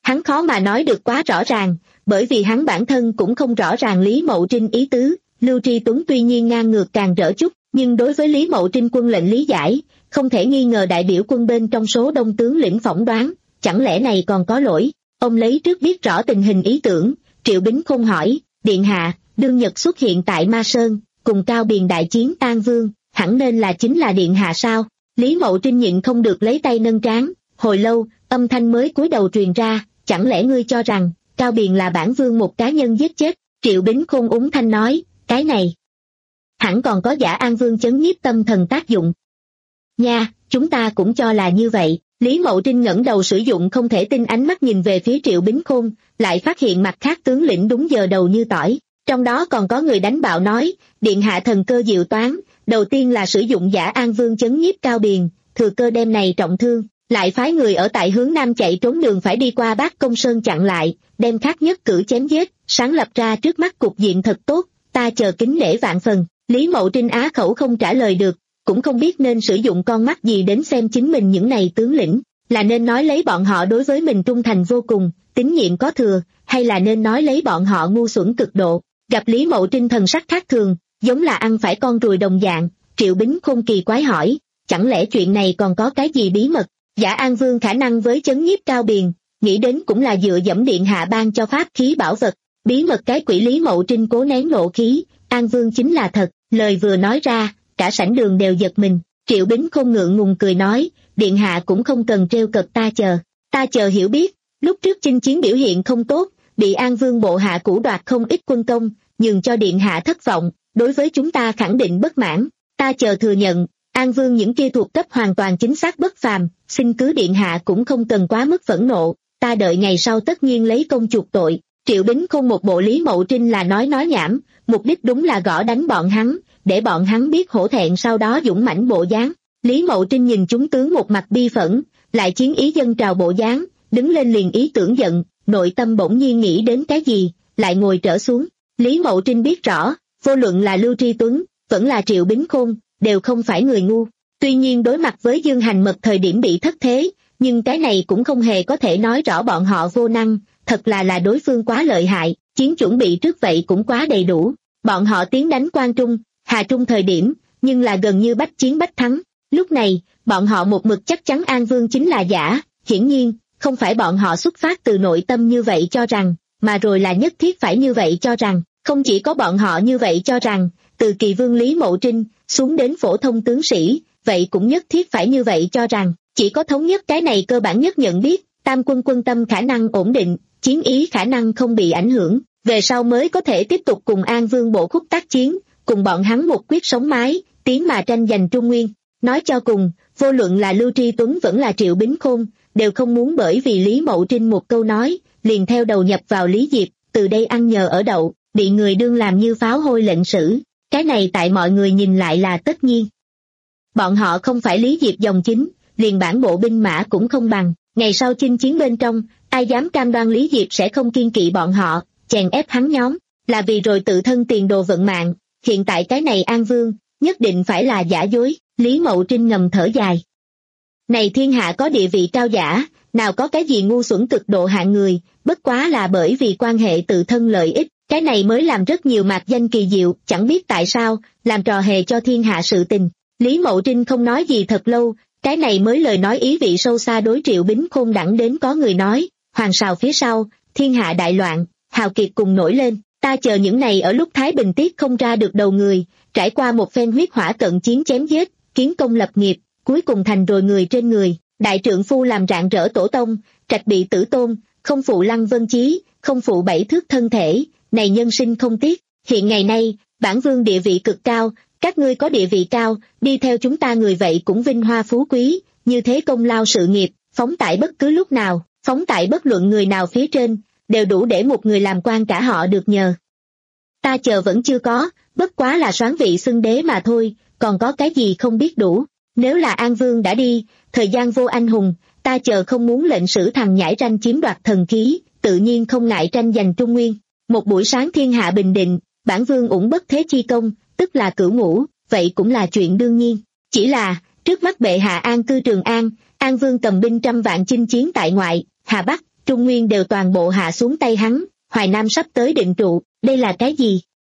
Hắn khó mà nói được quá rõ ràng, bởi vì hắn bản thân cũng không rõ ràng Lý Mậu Trinh ý tứ. Lưu Tri Tuấn tuy nhiên ngang ngược càng rỡ chút, nhưng đối với Lý Mậu Trinh quân lệnh lý giải, không thể nghi ngờ đại biểu quân bên trong số đông tướng lĩnh phỏng đoán, chẳng lẽ này còn có lỗi. Ông lấy trước biết rõ tình hình ý tưởng, Triệu Bính Khôn hỏi, điện hạ, đương nhật xuất hiện tại Ma Sơn, cùng Cao Biền đại chiến An Vương, hẳn nên là chính là điện hạ sao? Lý Mậu Trinh nhịn không được lấy tay nâng trán, hồi lâu, âm thanh mới cúi đầu truyền ra, chẳng lẽ ngươi cho rằng, Cao Biền là bản vương một cá nhân giết chết? Triệu Bính Khôn úng thanh nói, cái này hẳn còn có giả An Vương chấn nhiếp tâm thần tác dụng. Nha, chúng ta cũng cho là như vậy. Lý Mậu Trinh ngẩng đầu sử dụng không thể tin ánh mắt nhìn về phía Triệu Bính Khôn, lại phát hiện mặt khác tướng lĩnh đúng giờ đầu như tỏi. Trong đó còn có người đánh bạo nói, điện hạ thần cơ diệu toán, đầu tiên là sử dụng giả An Vương chấn nhiếp Cao Biền, thừa cơ đem này trọng thương, lại phái người ở tại hướng nam chạy trốn đường phải đi qua Bác Công Sơn chặn lại, đem Khắc Nhất cử chém giết, sáng lập ra trước mắt cục diện thật tốt, ta chờ kính lễ vạn phần. Lý Mậu Trinh á khẩu không trả lời được, cũng không biết nên sử dụng con mắt gì đến xem chính mình những này tướng lĩnh, là nên nói lấy bọn họ đối với mình trung thành vô cùng, tín nhiệm có thừa, hay là nên nói lấy bọn họ ngu xuẩn cực độ. Gặp Lý Mậu Trinh thần sắc khác thường, giống là ăn phải con ruồi đồng dạng, Triệu Bính Khôn kỳ quái hỏi, chẳng lẽ chuyện này còn có cái gì bí mật? Giả An Vương khả năng với chấn nhiếp Cao Biền, nghĩ đến cũng là dựa dẫm điện hạ ban cho pháp khí bảo vật, bí mật cái quỷ. Lý Mậu Trinh cố nén nộ khí, An Vương chính là thật, lời vừa nói ra, cả sảnh đường đều giật mình. Triệu Bính Khôn ngượng ngùng cười nói, điện hạ cũng không cần trêu cợt ta chờ, ta chờ hiểu biết, lúc trước chinh chiến biểu hiện không tốt, bị An Vương bộ hạ cũ đoạt không ít quân công, nhường cho điện hạ thất vọng, đối với chúng ta khẳng định bất mãn, ta chờ thừa nhận, An Vương những kia thuộc cấp hoàn toàn chính xác bất phàm, xin cứ điện hạ cũng không cần quá mức phẫn nộ, ta đợi ngày sau tất nhiên lấy công chuộc tội. Triệu Bính Khôn một bộ Lý Mậu Trinh là nói nói nhảm, mục đích đúng là gõ đánh bọn hắn, để bọn hắn biết hổ thẹn sau đó dũng mãnh bộ dáng. Lý Mậu Trinh nhìn chúng tướng một mặt bi phẫn, lại chiến ý dâng trào bộ dáng, đứng lên liền ý tưởng giận, nội tâm bỗng nhiên nghĩ đến cái gì, lại ngồi trở xuống. Lý Mậu Trinh biết rõ, vô luận là Lưu Tri Tuấn, vẫn là Triệu Bính Khôn, đều không phải người ngu. Tuy nhiên đối mặt với Dương Hành Mật thời điểm bị thất thế, nhưng cái này cũng không hề có thể nói rõ bọn họ vô năng, thật là là đối phương quá lợi hại, chiến chuẩn bị trước vậy cũng quá đầy đủ. Bọn họ tiến đánh Quan Trung, Hà Trung thời điểm, nhưng là gần như bách chiến bách thắng. Lúc này, bọn họ một mực chắc chắn An Vương chính là giả, hiển nhiên, không phải bọn họ xuất phát từ nội tâm như vậy cho rằng, mà rồi là nhất thiết phải như vậy cho rằng. Không chỉ có bọn họ như vậy cho rằng, từ Kỳ Vương Lý Mậu Trinh, xuống đến phổ thông tướng sĩ, vậy cũng nhất thiết phải như vậy cho rằng, chỉ có thống nhất cái này cơ bản nhất nhận biết, tam quân quân tâm khả năng ổn định, chiến ý khả năng không bị ảnh hưởng, về sau mới có thể tiếp tục cùng An Vương bộ khúc tác chiến, cùng bọn hắn một quyết sống mái, tiến mà tranh giành Trung Nguyên. Nói cho cùng, vô luận là Lưu Tri Tuấn vẫn là Triệu Bính Khôn, đều không muốn bởi vì Lý Mậu Trinh một câu nói, liền theo đầu nhập vào Lý Diệp, từ đây ăn nhờ ở đậu, bị người đương làm như pháo hôi lệnh sử. Cái này tại mọi người nhìn lại là tất nhiên. Bọn họ không phải Lý Diệp dòng chính, liền bản bộ binh mã cũng không bằng, ngày sau chinh chiến bên trong, ai dám cam đoan Lý Diệp sẽ không kiên kỵ bọn họ, chèn ép hắn nhóm, là vì rồi tự thân tiền đồ vận mạng. Hiện tại cái này An Vương, nhất định phải là giả dối. Lý Mậu Trinh ngầm thở dài. Này thiên hạ có địa vị cao giả, nào có cái gì ngu xuẩn cực độ hạng người, bất quá là bởi vì quan hệ tự thân lợi ích, cái này mới làm rất nhiều mạc danh kỳ diệu, chẳng biết tại sao, làm trò hề cho thiên hạ sự tình. Lý Mậu Trinh không nói gì thật lâu, cái này mới lời nói ý vị sâu xa đối Triệu Bính Khôn đẳng đến có người nói, hoàng sào phía sau, thiên hạ đại loạn, hào kiệt cùng nổi lên, ta chờ những này ở lúc Thái Bình tiết không ra được đầu người, trải qua một phen huyết hỏa cận chiến chém giết, kiến công lập nghiệp, cuối cùng thành rồi người trên người, đại trượng phu làm rạng rỡ tổ tông, trạch bị tử tôn, không phụ Lăng Vân Chí, không phụ bảy thước thân thể, này nhân sinh không tiếc. Hiện ngày nay, bản vương địa vị cực cao, các ngươi có địa vị cao, đi theo chúng ta người vậy cũng vinh hoa phú quý, như thế công lao sự nghiệp, phóng tại bất cứ lúc nào, phóng tại bất luận người nào phía trên, đều đủ để một người làm quan cả họ được nhờ. Ta chờ vẫn chưa có, bất quá là soán vị xưng đế mà thôi, còn có cái gì không biết đủ. Nếu là An Vương đã đi, thời gian vô anh hùng, ta chờ không muốn lệnh sử thằng nhãi ranh chiếm đoạt thần khí, tự nhiên không ngại tranh giành Trung Nguyên. Một buổi sáng thiên hạ bình định, bản vương ủng bất thế chi công, tức là cửu ngũ, vậy cũng là chuyện đương nhiên. Chỉ là, trước mắt bệ hạ an cư Trường An, An Vương cầm binh trăm vạn chinh chiến tại ngoại, Hà Bắc, Trung Nguyên đều toàn bộ hạ xuống tay hắn, Hoài Nam sắp tới định trụ, đây là cái gì?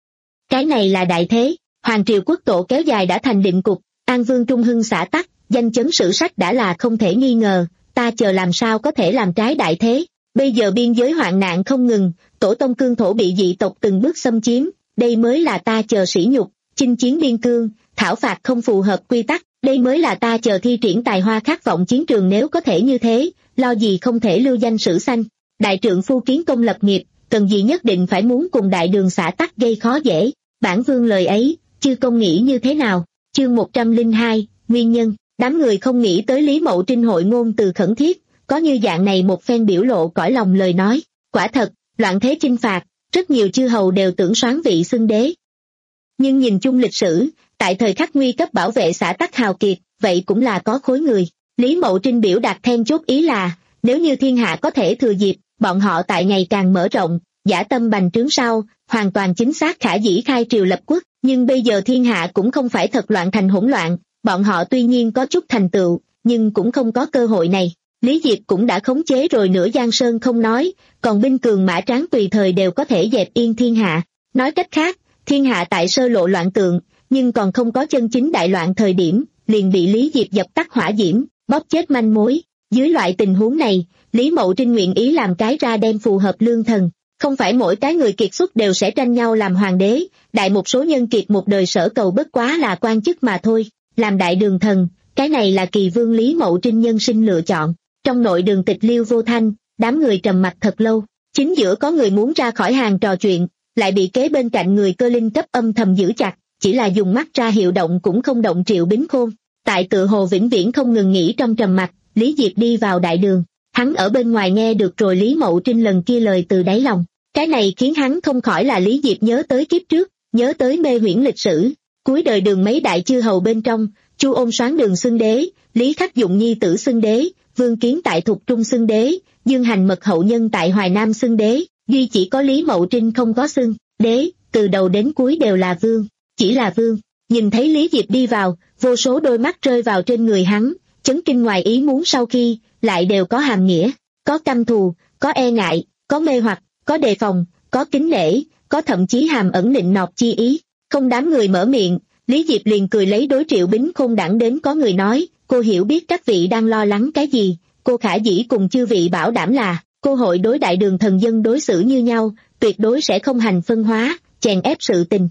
Cái này là đại thế, Hoàng triều quốc tổ kéo dài đã thành định cục, An Vương Trung Hưng xã tắc, danh chấn sử sách đã là không thể nghi ngờ, ta chờ làm sao có thể làm trái đại thế. Bây giờ biên giới hoạn nạn không ngừng, tổ tông cương thổ bị dị tộc từng bước xâm chiếm, đây mới là ta chờ sỉ nhục, chinh chiến biên cương, thảo phạt không phù hợp quy tắc, đây mới là ta chờ thi triển tài hoa khát vọng chiến trường. Nếu có thể như thế, lo gì không thể lưu danh sử xanh. Đại trượng phu kiến công lập nghiệp, cần gì nhất định phải muốn cùng đại đường xã tắc gây khó dễ. Bản vương lời ấy, chư công nghĩ như thế nào? Chương một trăm lẻ hai, nguyên nhân. Đám người không nghĩ tới Lý Mậu Trinh hội ngôn từ khẩn thiết, có như dạng này một phen biểu lộ cõi lòng lời nói. Quả thật, loạn thế chinh phạt, rất nhiều chư hầu đều tưởng soán vị xưng đế. Nhưng nhìn chung lịch sử, tại thời khắc nguy cấp bảo vệ xã tắc hào kiệt, vậy cũng là có khối người. Lý Mậu Trinh biểu đạt then chốt ý là, nếu như thiên hạ có thể thừa dịp, bọn họ tại ngày càng mở rộng, dã tâm bành trướng sau, hoàn toàn chính xác khả dĩ khai triều lập quốc. Nhưng bây giờ thiên hạ cũng không phải thật loạn thành hỗn loạn, bọn họ tuy nhiên có chút thành tựu, nhưng cũng không có cơ hội này. Lý Diệp cũng đã khống chế rồi nửa Giang Sơn không nói, còn binh cường mã tráng tùy thời đều có thể dẹp yên thiên hạ. Nói cách khác, thiên hạ tại sơ lộ loạn tượng, nhưng còn không có chân chính đại loạn thời điểm, liền bị Lý Diệp dập tắt hỏa diễm, bóp chết manh mối. Dưới loại tình huống này, Lý Mậu Trinh nguyện ý làm cái ra đem phù hợp lương thần. Không phải mỗi cái người kiệt xuất đều sẽ tranh nhau làm hoàng đế, đại một số nhân kiệt một đời sở cầu bất quá là quan chức mà thôi. Làm đại đường thần, cái này là kỳ vương Lý Mậu Trinh nhân sinh lựa chọn. Trong nội đường tịch liêu vô thanh, đám người trầm mặc thật lâu. Chính giữa có người muốn ra khỏi hàng trò chuyện, lại bị kế bên cạnh người cơ linh cấp âm thầm giữ chặt, chỉ là dùng mắt ra hiệu động cũng không động Triệu Bính Khôn. Tại tự hồ vĩnh viễn không ngừng nghỉ trong trầm mặc, Lý Diệp đi vào đại đường. Hắn ở bên ngoài nghe được rồi Lý Mậu Trinh lần kia lời từ đáy lòng. Cái này khiến hắn không khỏi là Lý Diệp nhớ tới kiếp trước, nhớ tới mê huyễn lịch sử. Cuối đời đường mấy đại chư hầu bên trong, Chu Ôn Soán đường xưng đế, Lý Khắc Dụng nhi tử xưng đế, Vương Kiến tại Thục Trung xưng đế, Dương Hành Mật hậu nhân tại Hoài Nam xưng đế, duy chỉ có Lý Mậu Trinh không có xưng đế, từ đầu đến cuối đều là vương, chỉ là vương. Nhìn thấy Lý Diệp đi vào, vô số đôi mắt rơi vào trên người hắn, chấn kinh ngoài ý muốn sau khi, lại đều có hàm nghĩa, có căm thù, có e ngại, có mê hoặc, có đề phòng, có kính nể, có thậm chí hàm ẩn nịnh nọt chi ý. Không đám người mở miệng, Lý Diệp liền cười lấy đối Triệu Bính Khôn đẳng đến có người nói, cô hiểu biết các vị đang lo lắng cái gì, cô khả dĩ cùng chư vị bảo đảm là, cô hội đối đại đường thần dân đối xử như nhau, tuyệt đối sẽ không hành phân hóa, chèn ép sự tình.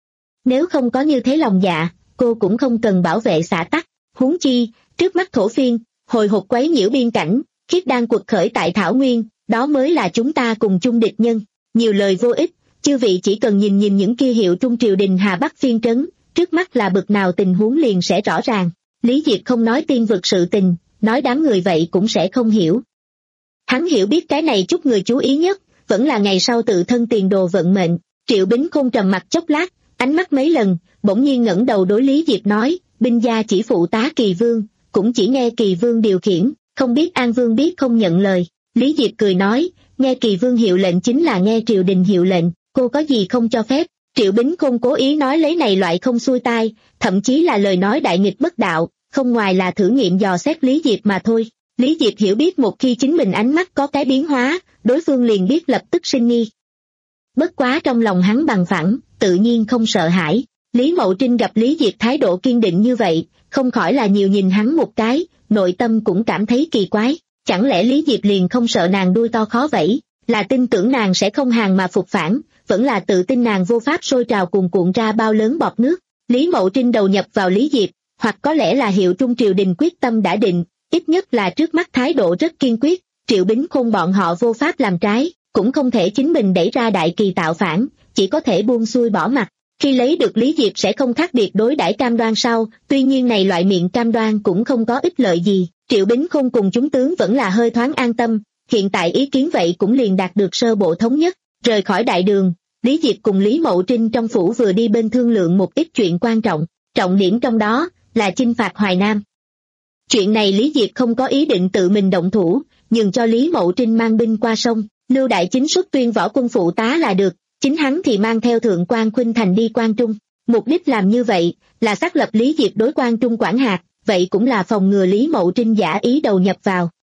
Nếu không có như thế lòng dạ, cô cũng không cần bảo vệ xã tắc, huống chi, trước mắt thổ phiên, hồi hộp quấy nhiễu biên cảnh, khiết đang cuộc khởi tại Thảo Nguyên, đó mới là chúng ta cùng chung địch nhân. Nhiều lời vô ích, chư vị chỉ cần nhìn nhìn những kia hiệu trung triều đình Hà Bắc phiên trấn, trước mắt là bực nào tình huống liền sẽ rõ ràng. Lý Diệp không nói tiên vực sự tình, nói đám người vậy cũng sẽ không hiểu. Hắn hiểu biết cái này chút người chú ý nhất, vẫn là ngày sau tự thân tiền đồ vận mệnh. Triệu Bính Khôn trầm mặt chốc lát, ánh mắt mấy lần, bỗng nhiên ngẩng đầu đối Lý Diệp nói, binh gia chỉ phụ tá Kỳ Vương, cũng chỉ nghe Kỳ Vương điều khiển, không biết An Vương biết không nhận lời. Lý Diệp cười nói, nghe Kỳ Vương hiệu lệnh chính là nghe triều đình hiệu lệnh, cô có gì không cho phép. Triệu Bính Khôn cố ý nói lấy này loại không xuôi tai, thậm chí là lời nói đại nghịch bất đạo, không ngoài là thử nghiệm dò xét Lý Diệp mà thôi. Lý Diệp hiểu biết một khi chính mình ánh mắt có cái biến hóa, đối phương liền biết lập tức sinh nghi. Bất quá trong lòng hắn bằng phẳng, tự nhiên không sợ hãi. Lý Mậu Trinh gặp Lý Diệp thái độ kiên định như vậy, không khỏi là nhiều nhìn hắn một cái, nội tâm cũng cảm thấy kỳ quái. Chẳng lẽ Lý Diệp liền không sợ nàng đuôi to khó vẫy, là tin tưởng nàng sẽ không hàng mà phục phản, vẫn là tự tin nàng vô pháp sôi trào cuồn cuộn ra bao lớn bọt nước. Lý Mậu Trinh đầu nhập vào Lý Diệp, hoặc có lẽ là hiệu trung triều đình quyết tâm đã định, ít nhất là trước mắt thái độ rất kiên quyết. Triệu Bính Khôn bọn họ vô pháp làm trái, cũng không thể chính mình đẩy ra đại kỳ tạo phản, chỉ có thể buông xuôi bỏ mặt. Khi lấy được Lý Diệp sẽ không khác biệt đối đãi cam đoan sau, tuy nhiên này loại miệng cam đoan cũng không có ích lợi gì. Triệu Bính Khôn cùng chúng tướng vẫn là hơi thoáng an tâm, hiện tại ý kiến vậy cũng liền đạt được sơ bộ thống nhất. Rời khỏi đại đường, Lý Diệp cùng Lý Mậu Trinh trong phủ vừa đi bên thương lượng một ít chuyện quan trọng, trọng điểm trong đó là chinh phạt Hoài Nam. Chuyện này Lý Diệp không có ý định tự mình động thủ, nhường cho Lý Mậu Trinh mang binh qua sông, Lưu Đại Chính xuất tuyên võ quân phụ tá là được, chính hắn thì mang theo Thượng quan Khuynh Thành đi Quan Trung. Mục đích làm như vậy là xác lập Lý Diệp đối Quan Trung quản hạt, vậy cũng là phòng ngừa Lý Mậu Trinh giả ý đầu nhập vào.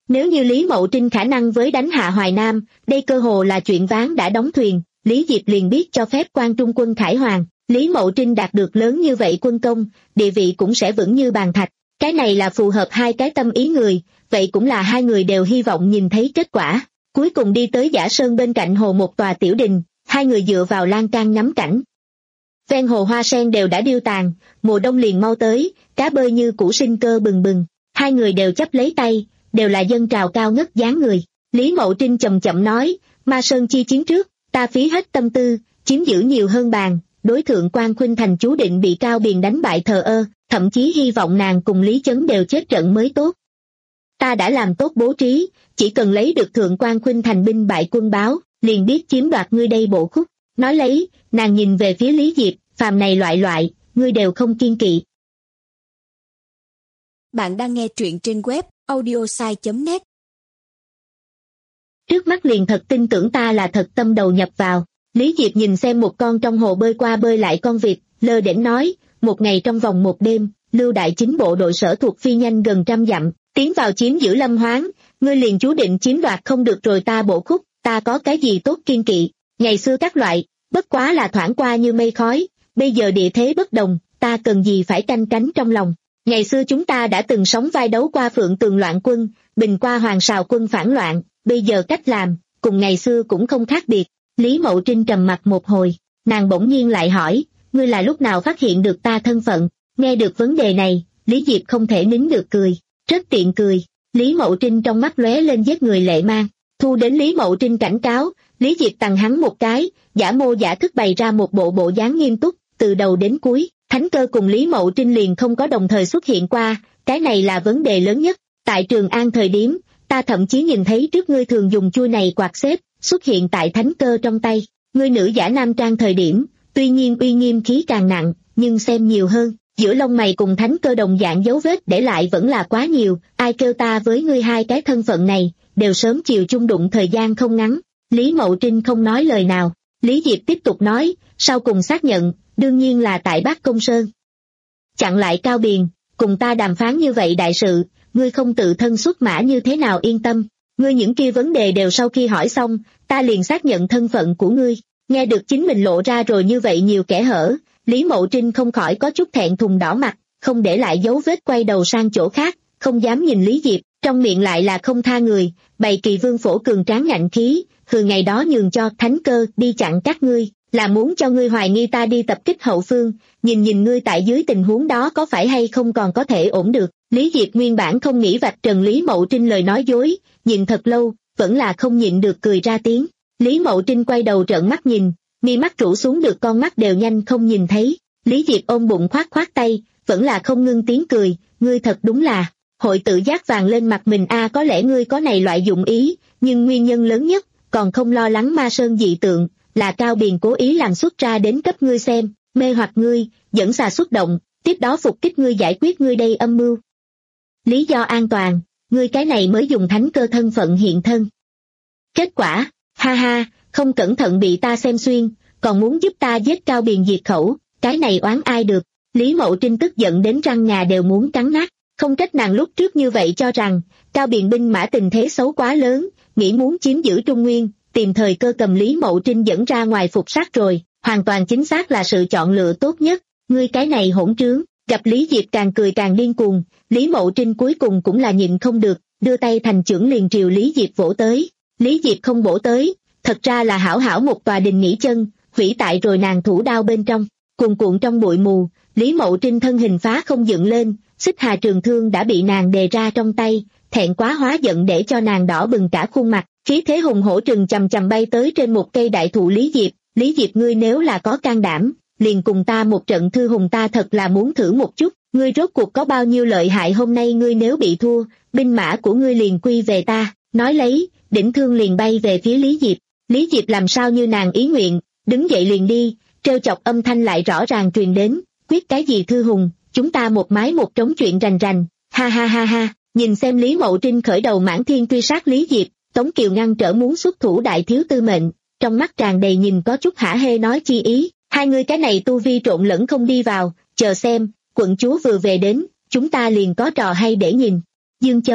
Nếu như Lý Mậu Trinh khả năng với đánh hạ Hoài Nam, đây cơ hồ là chuyện ván đã đóng thuyền, Lý Diệp liền biết cho phép Quan Trung quân khải hoàn, Lý Mậu Trinh đạt được lớn như vậy quân công, địa vị cũng sẽ vững như bàn thạch. Cái này là phù hợp hai cái tâm ý người, vậy cũng là hai người đều hy vọng nhìn thấy kết quả. Cuối cùng đi tới Giả Sơn bên cạnh hồ một tòa tiểu đình, hai người dựa vào lan can ngắm cảnh. Ven hồ hoa sen đều đã điêu tàn, mùa đông liền mau tới, cá bơi như cũ sinh cơ bừng bừng, hai người đều chấp lấy tay, đều là dân trào cao ngất dáng người. Lý Mậu Trinh chậm chậm nói, Ma Sơn chi chiến trước, ta phí hết tâm tư, chiếm giữ nhiều hơn bàn, đối thượng quan Khuynh Thành chú định bị Cao Biền đánh bại thờ ơ, thậm chí hy vọng nàng cùng Lý Chấn đều chết trận mới tốt. Ta đã làm tốt bố trí, chỉ cần lấy được thượng quan Khuynh Thành binh bại quân báo, liền biết chiếm đoạt ngươi đây bộ khúc. Nói lấy, nàng nhìn về phía Lý Diệp, phàm này loại loại, ngươi đều không kiên kỵ. Bạn đang nghe truyện trên web audiosai chấm net. Trước mắt liền thật tin tưởng ta là thật tâm đầu nhập vào. Lý Diệp nhìn xem một con trong hồ bơi qua bơi lại con vịt, lơ đễnh nói, một ngày trong vòng một đêm, Lưu Đại Chính bộ đội sở thuộc phi nhanh gần trăm dặm, tiến vào chiếm giữ Lâm Hoáng, ngươi liền chú định chiếm đoạt không được rồi ta bộ khúc, ta có cái gì tốt kiên kỵ, ngày xưa các loại, bất quá là thoảng qua như mây khói, bây giờ địa thế bất đồng, ta cần gì phải canh cánh trong lòng. Ngày xưa chúng ta đã từng sống vai đấu qua Phượng Tường loạn quân, bình qua Hoàng Sào quân phản loạn, bây giờ cách làm, cùng ngày xưa cũng không khác biệt. Lý Mậu Trinh trầm mặt một hồi, nàng bỗng nhiên lại hỏi, ngươi là lúc nào phát hiện được ta thân phận? Nghe được vấn đề này, Lý Diệp không thể nín được cười, rất tiện cười. Lý Mậu Trinh trong mắt lóe lên giết người lệ mang, thu đến Lý Mậu Trinh cảnh cáo, Lý Diệp tằng hắn một cái, giả mô giả thức bày ra một bộ bộ dáng nghiêm túc, từ đầu đến cuối, Thánh Cơ cùng Lý Mậu Trinh liền không có đồng thời xuất hiện qua, cái này là vấn đề lớn nhất. Tại Trường An thời điểm, ta thậm chí nhìn thấy trước ngươi thường dùng chuôi này quạt xếp, xuất hiện tại Thánh Cơ trong tay. Ngươi nữ giả nam trang thời điểm, tuy nhiên uy nghiêm khí càng nặng, nhưng xem nhiều hơn, giữa lông mày cùng Thánh Cơ đồng dạng dấu vết để lại vẫn là quá nhiều, ai kêu ta với ngươi hai cái thân phận này, đều sớm chiều chung đụng thời gian không ngắn. Lý Mậu Trinh không nói lời nào, Lý Diệp tiếp tục nói, sau cùng xác nhận, đương nhiên là tại Bắc Công Sơn. Chặn lại Cao Biền, cùng ta đàm phán như vậy đại sự, ngươi không tự thân xuất mã như thế nào yên tâm, ngươi những kia vấn đề đều sau khi hỏi xong, ta liền xác nhận thân phận của ngươi. Nghe được chính mình lộ ra rồi như vậy nhiều kẽ hở, Lý Mậu Trinh không khỏi có chút thẹn thùng đỏ mặt, không để lại dấu vết quay đầu sang chỗ khác, không dám nhìn Lý Diệp, trong miệng lại là không tha người, bày kỳ vương phổ cường tráng ngạnh khí, hừ ngày đó nhường cho Thánh Cơ đi chặn các ngươi, là muốn cho ngươi hoài nghi ta đi tập kích hậu phương, nhìn nhìn ngươi tại dưới tình huống đó có phải hay không còn có thể ổn được. Lý Diệp nguyên bản không nghĩ vạch trần Lý Mậu Trinh lời nói dối, nhìn thật lâu, vẫn là không nhịn được cười ra tiếng. Lý Mậu Trinh quay đầu trợn mắt nhìn, mi mắt rũ xuống được con mắt đều nhanh không nhìn thấy. Lý Diệp ôm bụng khoát khoát tay, vẫn là không ngưng tiếng cười, ngươi thật đúng là, hội tự giác vàng lên mặt mình a. Có lẽ ngươi có này loại dụng ý, nhưng nguyên nhân lớn nhất, còn không lo lắng Ma Sơn dị tượng, là Cao Biền cố ý làm xuất ra đến cấp ngươi xem, mê hoặc ngươi, dẫn xà xuất động, tiếp đó phục kích ngươi giải quyết ngươi đây âm mưu. Lý do an toàn, ngươi cái này mới dùng Thánh Cơ thân phận hiện thân. Kết quả, ha ha, không cẩn thận bị ta xem xuyên, còn muốn giúp ta giết Cao Biền diệt khẩu, cái này oán ai được. Lý Mậu Trinh tức giận đến răng ngà đều muốn cắn nát, không trách nàng lúc trước như vậy cho rằng, Cao Biền binh mã tình thế xấu quá lớn, nghĩ muốn chiếm giữ Trung Nguyên, tìm thời cơ cầm Lý Mậu Trinh dẫn ra ngoài phục sát rồi, hoàn toàn chính xác là sự chọn lựa tốt nhất. Ngươi cái này hỗn trướng. Gặp Lý Diệp càng cười càng điên cuồng, Lý Mậu Trinh cuối cùng cũng là nhịn không được, đưa tay thành chưởng liền triều Lý Diệp vỗ tới. Lý Diệp không bổ tới, thật ra là hảo hảo một tòa đình nghỉ chân, hủy tại rồi nàng thủ đao bên trong. Cuồn cuộn trong bụi mù, Lý Mậu Trinh thân hình phá không dựng lên, xích hà trường thương đã bị nàng đề ra trong tay, thẹn quá hóa giận để cho nàng đỏ bừng cả khuôn mặt, khí thế hùng hổ trừng chầm chầm bay tới trên một cây đại thụ. Lý Diệp, Lý Diệp ngươi nếu là có can đảm, liền cùng ta một trận thư hùng, ta thật là muốn thử một chút, ngươi rốt cuộc có bao nhiêu lợi hại, hôm nay ngươi nếu bị thua, binh mã của ngươi liền quy về ta. Nói lấy, đỉnh thương liền bay về phía Lý Diệp. Lý Diệp làm sao như nàng ý nguyện, đứng dậy liền đi, trêu chọc âm thanh lại rõ ràng truyền đến, quyết cái gì thư hùng, chúng ta một mái một trống chuyện rành rành, ha ha ha ha. Nhìn xem Lý Mậu Trinh khởi đầu mãn thiên truy sát Lý Diệp, Tống Kiều ngăn trở muốn xuất thủ đại thiếu tư mệnh, trong mắt tràn đầy nhìn có chút hả hê nói chi ý, hai người cái này tu vi trộn lẫn không đi vào, chờ xem, quận chúa vừa về đến, chúng ta liền có trò hay để nhìn. Dương Châu,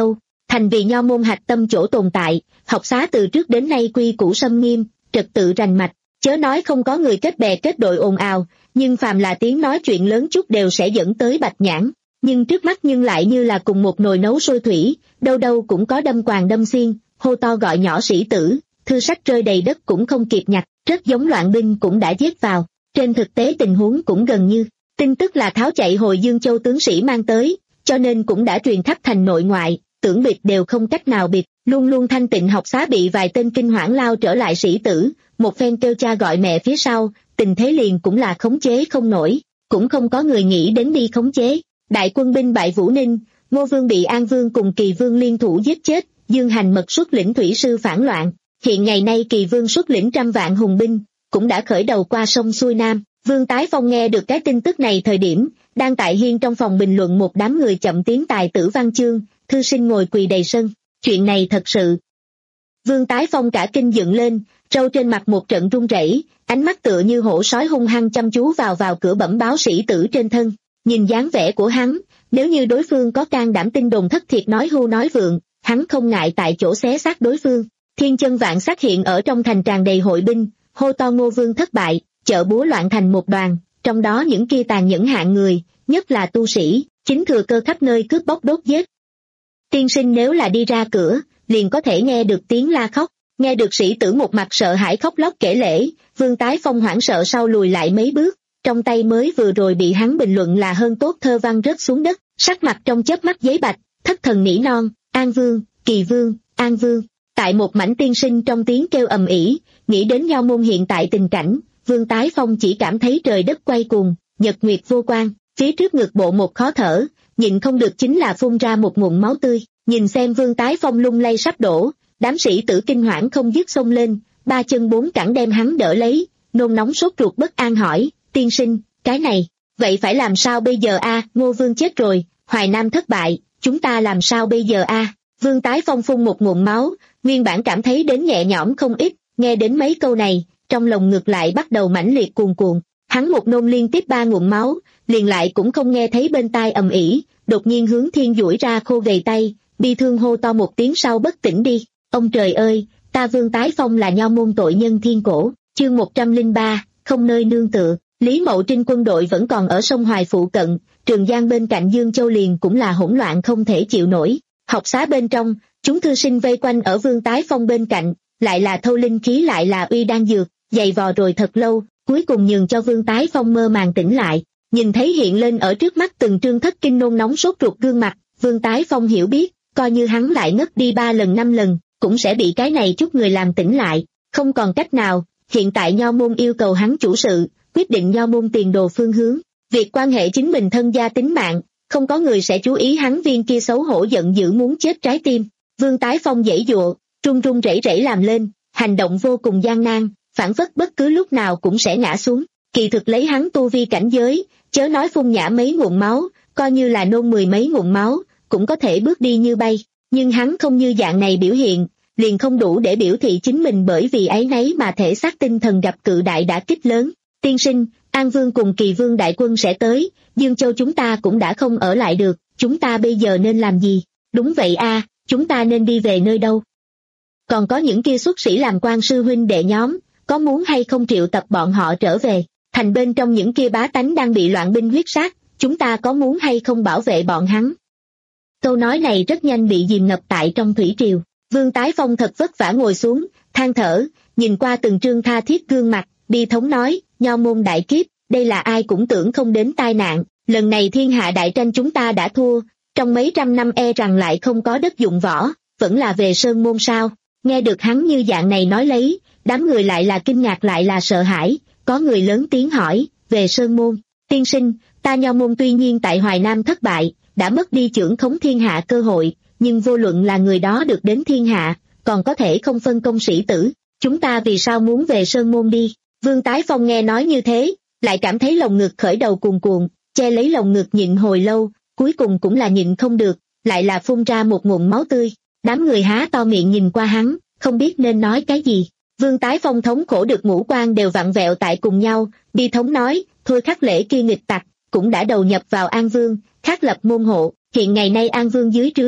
Thành vì nho môn hạch tâm chỗ tồn tại, học xá từ trước đến nay quy củ xâm nghiêm, trật tự rành mạch, chớ nói không có người kết bè kết đội ồn ào, nhưng phàm là tiếng nói chuyện lớn chút đều sẽ dẫn tới bạch nhãn. Nhưng trước mắt nhưng lại như là cùng một nồi nấu sôi thủy, đâu đâu cũng có đâm quàng đâm xiên, hô to gọi nhỏ sĩ tử, thư sách rơi đầy đất cũng không kịp nhặt, rất giống loạn binh cũng đã giết vào. Trên thực tế tình huống cũng gần như, tin tức là tháo chạy hồi Dương Châu tướng sĩ mang tới, cho nên cũng đã truyền khắp thành nội ngoại, tưởng bịt đều không cách nào bịt, luôn luôn thanh tịnh học xá bị vài tên kinh hoảng lao trở lại sĩ tử, một phen kêu cha gọi mẹ phía sau, tình thế liền cũng là khống chế không nổi, cũng không có người nghĩ đến đi khống chế. Đại quân binh bại Vũ Ninh, Ngô Vương bị An Vương cùng Kỳ Vương liên thủ giết chết, Dương Hành mật xuất lĩnh thủy sư phản loạn. Hiện ngày nay Kỳ Vương xuất lĩnh trăm vạn hùng binh, cũng đã khởi đầu qua sông xuôi Nam. Vương Tái Phong nghe được cái tin tức này thời điểm, đang tại hiên trong phòng bình luận một đám người chậm tiếng tài tử văn chương, thư sinh ngồi quỳ đầy sân. Chuyện này thật sự. Vương Tái Phong cả kinh dựng lên, râu trên mặt một trận run rẩy, ánh mắt tựa như hổ sói hung hăng chăm chú vào vào cửa bẩm báo sĩ tử trên thân. Nhìn dáng vẻ của hắn, nếu như đối phương có can đảm tin đồn thất thiệt nói hưu nói vượng, hắn không ngại tại chỗ xé xác đối phương. Thiên chân vạn sát hiện ở trong thành tràn đầy hội binh, hô to Ngô Vương thất bại, chợ búa loạn thành một đoàn, trong đó những kia tàn nhẫn hạng người, nhất là tu sĩ, chính thừa cơ khắp nơi cướp bóc đốt giết. Tiên sinh nếu là đi ra cửa, liền có thể nghe được tiếng la khóc, nghe được sĩ tử một mặt sợ hãi khóc lóc kể lể, Vương Tái Phong hoảng sợ sau lùi lại mấy bước, trong tay mới vừa rồi bị hắn bình luận là hơn tốt thơ văn rớt xuống đất, sắc mặt trong chớp mắt giấy bạch, thất thần nỉ non, An Vương, Kỳ Vương, An Vương. Tại một mảnh tiên sinh trong tiếng kêu ầm ĩ, nghĩ đến nho môn hiện tại tình cảnh, Vương Tái Phong chỉ cảm thấy trời đất quay cuồng, nhật nguyệt vô quan, phía trước ngực bộ một khó thở, nhịn không được chính là phun ra một ngụm máu tươi. Nhìn xem Vương Tái Phong lung lay sắp đổ, đám sĩ tử kinh hoảng không dứt xông lên, ba chân bốn cẳng đem hắn đỡ lấy, nôn nóng sốt ruột bất an hỏi, tiên sinh, cái này, vậy phải làm sao bây giờ a? Ngô Vương chết rồi, Hoài Nam thất bại, chúng ta làm sao bây giờ a? Vương Tái Phong phun một ngụm máu, nguyên bản cảm thấy đến nhẹ nhõm không ít, nghe đến mấy câu này, trong lòng ngược lại bắt đầu mãnh liệt cuồn cuộn, hắn một nôn liên tiếp ba ngụm máu, liền lại cũng không nghe thấy bên tai ầm ĩ, đột nhiên hướng thiên duỗi ra khô gầy tay, bi thương hô to một tiếng sau bất tỉnh đi. Ông trời ơi, ta Vương Tái Phong là nho môn tội nhân thiên cổ. Chương một trăm lẻ ba, không nơi nương tựa. Lý Mậu Trinh quân đội vẫn còn ở sông Hoài phụ cận, Trường Giang bên cạnh Dương Châu liền cũng là hỗn loạn không thể chịu nổi. Học xá bên trong, chúng thư sinh vây quanh ở Vương Tái Phong bên cạnh, lại là thâu linh khí lại là uy đan dược, dày vò rồi thật lâu, cuối cùng nhường cho Vương Tái Phong mơ màng tỉnh lại. Nhìn thấy hiện lên ở trước mắt từng trương thất kinh nôn nóng sốt ruột gương mặt, Vương Tái Phong hiểu biết, coi như hắn lại ngất đi ba lần năm lần, cũng sẽ bị cái này chút người làm tỉnh lại. Không còn cách nào, hiện tại nho môn yêu cầu hắn chủ sự, quyết định nho môn tiền đồ phương hướng. Việc quan hệ chính mình thân gia tính mạng, không có người sẽ chú ý hắn viên kia xấu hổ giận dữ muốn chết trái tim. Vương Tái Phong giãy giụa, run run rẩy rẩy làm lên, hành động vô cùng gian nan, phản phất bất cứ lúc nào cũng sẽ ngã xuống. Kỳ thực lấy hắn tu vi cảnh giới, chớ nói phun nhả mấy ngụm máu, coi như là nôn mười mấy ngụm máu, cũng có thể bước đi như bay. Nhưng hắn không như dạng này biểu hiện, liền không đủ để biểu thị chính mình bởi vì áy náy mà thể xác tinh thần gặp cự đại đả kích lớn. Tiên sinh, An Vương cùng Kỳ Vương đại quân sẽ tới, Dương Châu chúng ta cũng đã không ở lại được, chúng ta bây giờ nên làm gì? Đúng vậy a, chúng ta nên đi về nơi đâu? Còn có những kia xuất sĩ làm quan sư huynh đệ nhóm, có muốn hay không triệu tập bọn họ trở về? Thành bên trong những kia bá tánh đang bị loạn binh huyết sát, chúng ta có muốn hay không bảo vệ bọn hắn? Câu nói này rất nhanh bị dìm ngập tại trong thủy triều. Vương Tái Phong thật vất vả ngồi xuống, than thở, nhìn qua từng trương tha thiết gương mặt, bi thống nói, nho môn đại kiếp, đây là ai cũng tưởng không đến tai nạn, lần này thiên hạ đại tranh chúng ta đã thua, trong mấy trăm năm e rằng lại không có đất dụng võ, vẫn là về sơn môn sao? Nghe được hắn như dạng này nói lấy, đám người lại là kinh ngạc lại là sợ hãi, có người lớn tiếng hỏi, về sơn môn, tiên sinh, ta nho môn tuy nhiên tại Hoài Nam thất bại, đã mất đi chưởng khống thiên hạ cơ hội, nhưng vô luận là người đó được đến thiên hạ, còn có thể không phân công sĩ tử, chúng ta vì sao muốn về sơn môn đi? Vương Tái Phong nghe nói như thế, lại cảm thấy lồng ngực khởi đầu cuồn cuộn, che lấy lồng ngực nhịn hồi lâu, cuối cùng cũng là nhịn không được, lại là phun ra một ngụm máu tươi. Đám người há to miệng nhìn qua hắn, không biết nên nói cái gì. Vương Tái Phong thống khổ được ngũ quan đều vặn vẹo tại cùng nhau, bi thống nói, thôi Khắc Lễ kia nghịch tặc, cũng đã đầu nhập vào An Vương, khắc lập môn hộ, hiện ngày nay An Vương dưới trướng,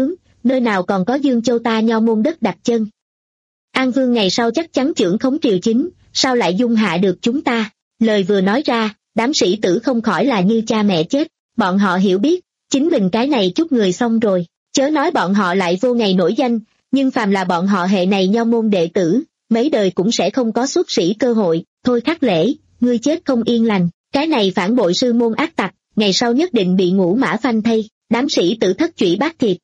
nơi nào còn có Dương Châu ta Nho môn đất đặt chân. An Vương ngày sau chắc chắn trưởng khống triều chính, sao lại dung hạ được chúng ta? Lời vừa nói ra, đám sĩ tử không khỏi là như cha mẹ chết, bọn họ hiểu biết, chính mình cái này chút người xong rồi, chớ nói bọn họ lại vô ngày nổi danh, nhưng phàm là bọn họ hệ này Nho môn đệ tử, mấy đời cũng sẽ không có xuất sĩ cơ hội. Thôi Khắc Lễ, ngươi chết không yên lành, cái này phản bội sư môn ác tặc, ngày sau nhất định bị ngũ mã phanh thay. Đám sĩ tử thất chủy bát thịt,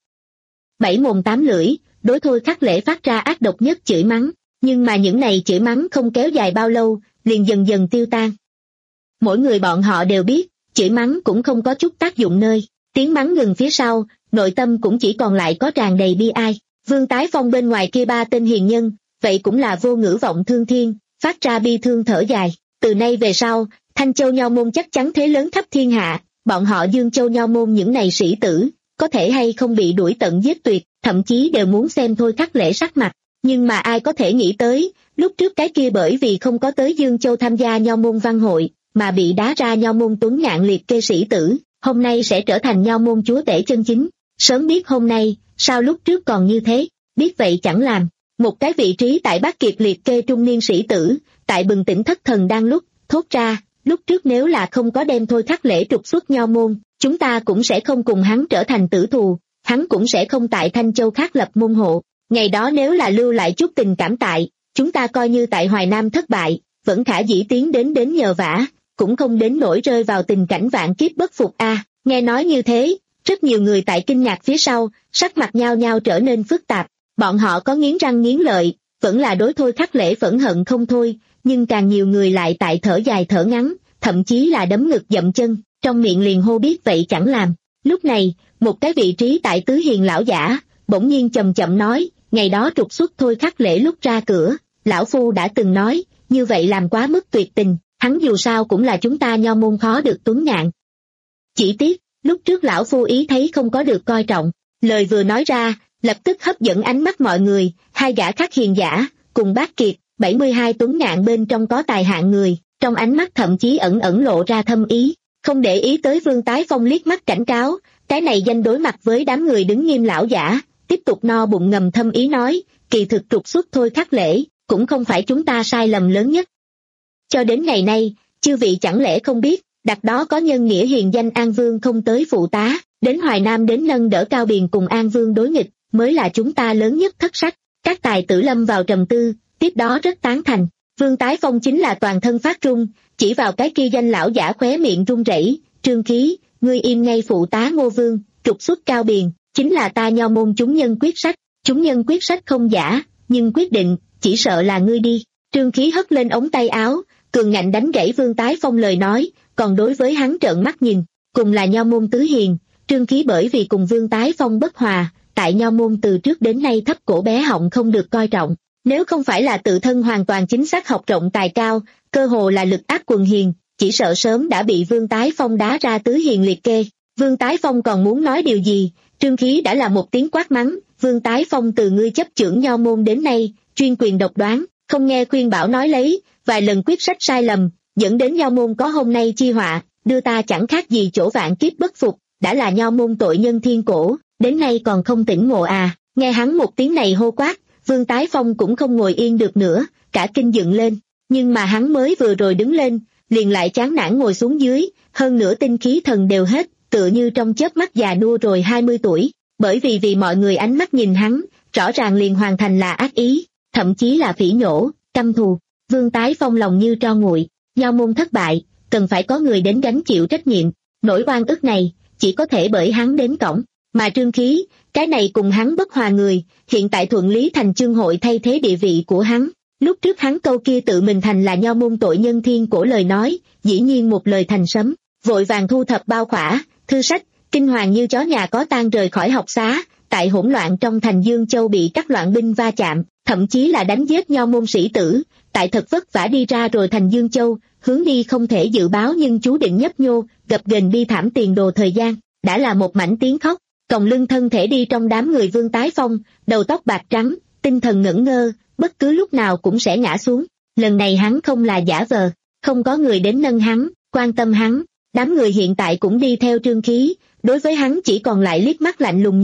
bảy mồm tám lưỡi, đối Thôi Khắc Lễ phát ra ác độc nhất chửi mắng, nhưng mà những này chửi mắng không kéo dài bao lâu, liền dần dần tiêu tan. Mỗi người bọn họ đều biết, chửi mắng cũng không có chút tác dụng nơi, tiếng mắng ngừng phía sau, nội tâm cũng chỉ còn lại có tràn đầy bi ai. Vương Tái Phong bên ngoài kia ba tên hiền nhân, vậy cũng là vô ngữ vọng thương thiên, phát ra bi thương thở dài. Từ nay về sau, Thanh Châu Nho môn chắc chắn thế lớn khắp thiên hạ, bọn họ Dương Châu Nho môn những này sĩ tử, có thể hay không bị đuổi tận giết tuyệt, thậm chí đều muốn xem Thôi Khắc Lễ sắc mặt. Nhưng mà ai có thể nghĩ tới, lúc trước cái kia bởi vì không có tới Dương Châu tham gia Nho môn văn hội, mà bị đá ra Nho môn tuấn ngạn liệt kê sĩ tử, hôm nay sẽ trở thành Nho môn chúa tể chân chính. Sớm biết hôm nay, sao lúc trước còn như thế, biết vậy chẳng làm. Một cái vị trí tại Bát Kiệt liệt kê trung niên sĩ tử, tại bừng tỉnh thất thần đang lúc, thốt ra, lúc trước nếu là không có đem Thôi Khắc Lễ trục xuất Nho môn, chúng ta cũng sẽ không cùng hắn trở thành tử thù, hắn cũng sẽ không tại Thanh Châu khác lập môn hộ. Ngày đó nếu là lưu lại chút tình cảm tại, chúng ta coi như tại Hoài Nam thất bại, vẫn khả dĩ tiến đến đến nhờ vả, cũng không đến nỗi rơi vào tình cảnh vạn kiếp bất phục a. À, nghe nói như thế, rất nhiều người tại kinh ngạc phía sau, sắc mặt nhao nhao trở nên phức tạp, bọn họ có nghiến răng nghiến lợi, vẫn là đối Thôi Khắc Lễ phẫn hận không thôi, nhưng càng nhiều người lại tại thở dài thở ngắn, thậm chí là đấm ngực dậm chân, trong miệng liền hô biết vậy chẳng làm. Lúc này, một cái vị trí tại Tứ Hiền lão giả, bỗng nhiên chậm chậm nói, ngày đó trục xuất Thôi Khắc Lễ lúc ra cửa, lão phu đã từng nói, như vậy làm quá mức tuyệt tình, hắn dù sao cũng là chúng ta Nho môn khó được tuấn ngạn. Chỉ tiếc, lúc trước lão phu ý thấy không có được coi trọng, lời vừa nói ra, lập tức hấp dẫn ánh mắt mọi người, hai gã khác hiền giả, cùng Bát Kiệt, bảy mươi hai tuấn ngạn bên trong có tài hạng người, trong ánh mắt thậm chí ẩn ẩn lộ ra thâm ý, không để ý tới Vương Tái Phong liếc mắt cảnh cáo, cái này danh đối mặt với đám người đứng nghiêm lão giả, tiếp tục no bụng ngầm thâm ý nói, kỳ thực trục xuất Thôi Khắc Lễ, cũng không phải chúng ta sai lầm lớn nhất. Cho đến ngày nay, chư vị chẳng lẽ không biết, đặt đó có nhân nghĩa hiền danh An Vương không tới phụ tá, đến Hoài Nam đến nâng đỡ Cao Biền cùng An Vương đối nghịch, mới là chúng ta lớn nhất thất sách. Các tài tử lâm vào trầm tư, tiếp đó rất tán thành. Vương Tái Phong chính là toàn thân phát run, chỉ vào cái kia danh lão giả khóe miệng run rẩy, Trương Khí, ngươi im ngay phụ tá Ngô Vương, trục xuất Cao Biền, chính là ta Nho môn chúng nhân quyết sách, chúng nhân quyết sách không giả, nhưng quyết định, chỉ sợ là ngươi đi. Trương Khí hất lên ống tay áo, cường ngạnh đánh gãy Vương Tái Phong lời nói, còn đối với hắn trợn mắt nhìn, cùng là Nho môn tứ hiền, Trương Khí bởi vì cùng Vương Tái Phong bất hòa, tại Nho môn từ trước đến nay thấp cổ bé họng không được coi trọng, nếu không phải là tự thân hoàn toàn chính xác học rộng tài cao, cơ hồ là lực áp quần hiền, chỉ sợ sớm đã bị Vương Tái Phong đá ra tứ hiền liệt kê. Vương Tái Phong còn muốn nói điều gì, Trương Khí đã là một tiếng quát mắng, Vương Tái Phong từ ngươi chấp chưởng Nho môn đến nay, chuyên quyền độc đoán, không nghe khuyên bảo nói lấy, vài lần quyết sách sai lầm, dẫn đến Nho môn có hôm nay chi họa, đưa ta chẳng khác gì chỗ vạn kiếp bất phục, đã là Nho môn tội nhân thiên cổ, đến nay còn không tỉnh ngộ à. Nghe hắn một tiếng này hô quát, Vương Tái Phong cũng không ngồi yên được nữa, cả kinh dựng lên, nhưng mà hắn mới vừa rồi đứng lên, liền lại chán nản ngồi xuống dưới, hơn nữa tinh khí thần đều hết, tựa như trong chớp mắt già nua rồi hai mươi tuổi, bởi vì vì mọi người ánh mắt nhìn hắn, rõ ràng liền hoàn thành là ác ý, thậm chí là phỉ nhổ, căm thù. Vương Tái Phong lòng như tro nguội, Nho môn thất bại, cần phải có người đến gánh chịu trách nhiệm, nỗi oan ức này, chỉ có thể bởi hắn đến cổng, mà Trương Khí, cái này cùng hắn bất hòa người, hiện tại thuận lý thành chương hội thay thế địa vị của hắn. Lúc trước hắn câu kia tự mình thành là Nho môn tội nhân thiên cổ lời nói, dĩ nhiên một lời thành sấm, vội vàng thu thập bao khỏa, thư sách, kinh hoàng như chó nhà có tang rời khỏi học xá, tại hỗn loạn trong thành Dương Châu bị các loạn binh va chạm, thậm chí là đánh giết Nho môn sĩ tử, tại thật vất vả đi ra rồi thành Dương Châu, hướng đi không thể dự báo nhưng chú định nhấp nhô, gập ghềnh bi thảm tiền đồ thời gian, đã là một mảnh tiếng khóc, còng lưng thân thể đi trong đám người Vương Tái Phong, đầu tóc bạc trắng, tinh thần ngẩn ngơ, bất cứ lúc nào cũng sẽ ngã xuống. Lần này hắn không là giả vờ, không có người đến nâng hắn, quan tâm hắn, đám người hiện tại cũng đi theo Trương Khí, đối với hắn chỉ còn lại liếc mắt lạnh lùng nhìn,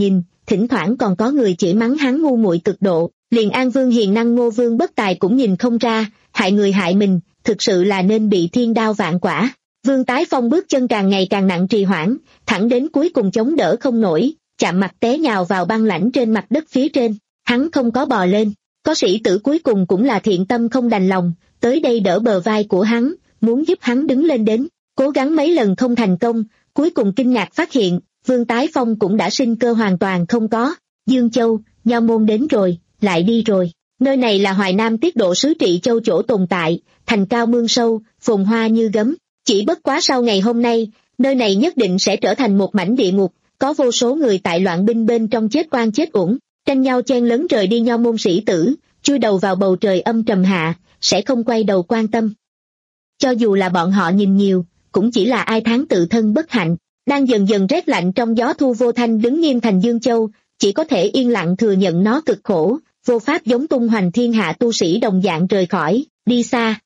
thỉnh thoảng còn có người chửi mắng hắn ngu muội cực độ, liền An Vương hiền năng Ngô Vương bất tài cũng nhìn không ra, hại người hại mình, thực sự là nên bị thiên đao vạn quả. Vương Tái Phong bước chân càng ngày càng nặng trì hoãn, thẳng đến cuối cùng chống đỡ không nổi, chạm mặt té nhào vào băng lãnh trên mặt đất phía trên, hắn không có bò lên. Có sĩ tử cuối cùng cũng là thiện tâm không đành lòng, tới đây đỡ bờ vai của hắn, muốn giúp hắn đứng lên đến, cố gắng mấy lần không thành công, cuối cùng kinh ngạc phát hiện, Vương Tái Phong cũng đã sinh cơ hoàn toàn không có. Dương Châu, Nho môn đến rồi, lại đi rồi. Nơi này là Hoài Nam tiết độ sứ Trị Châu chỗ tồn tại, thành cao mương sâu, phồn hoa như gấm. Chỉ bất quá sau ngày hôm nay, nơi này nhất định sẽ trở thành một mảnh địa ngục, có vô số người tại loạn binh bên trong chết oan chết uổng, tranh nhau chen lấn rời đi Nho môn sĩ tử, chui đầu vào bầu trời âm trầm hạ, sẽ không quay đầu quan tâm. Cho dù là bọn họ nhìn nhiều, cũng chỉ là ai thán tự thân bất hạnh. Đang dần dần rét lạnh trong gió thu vô thanh đứng nghiêm thành Dương Châu, chỉ có thể yên lặng thừa nhận nó cực khổ, vô pháp giống tung hoành thiên hạ tu sĩ đồng dạng rời khỏi, đi xa.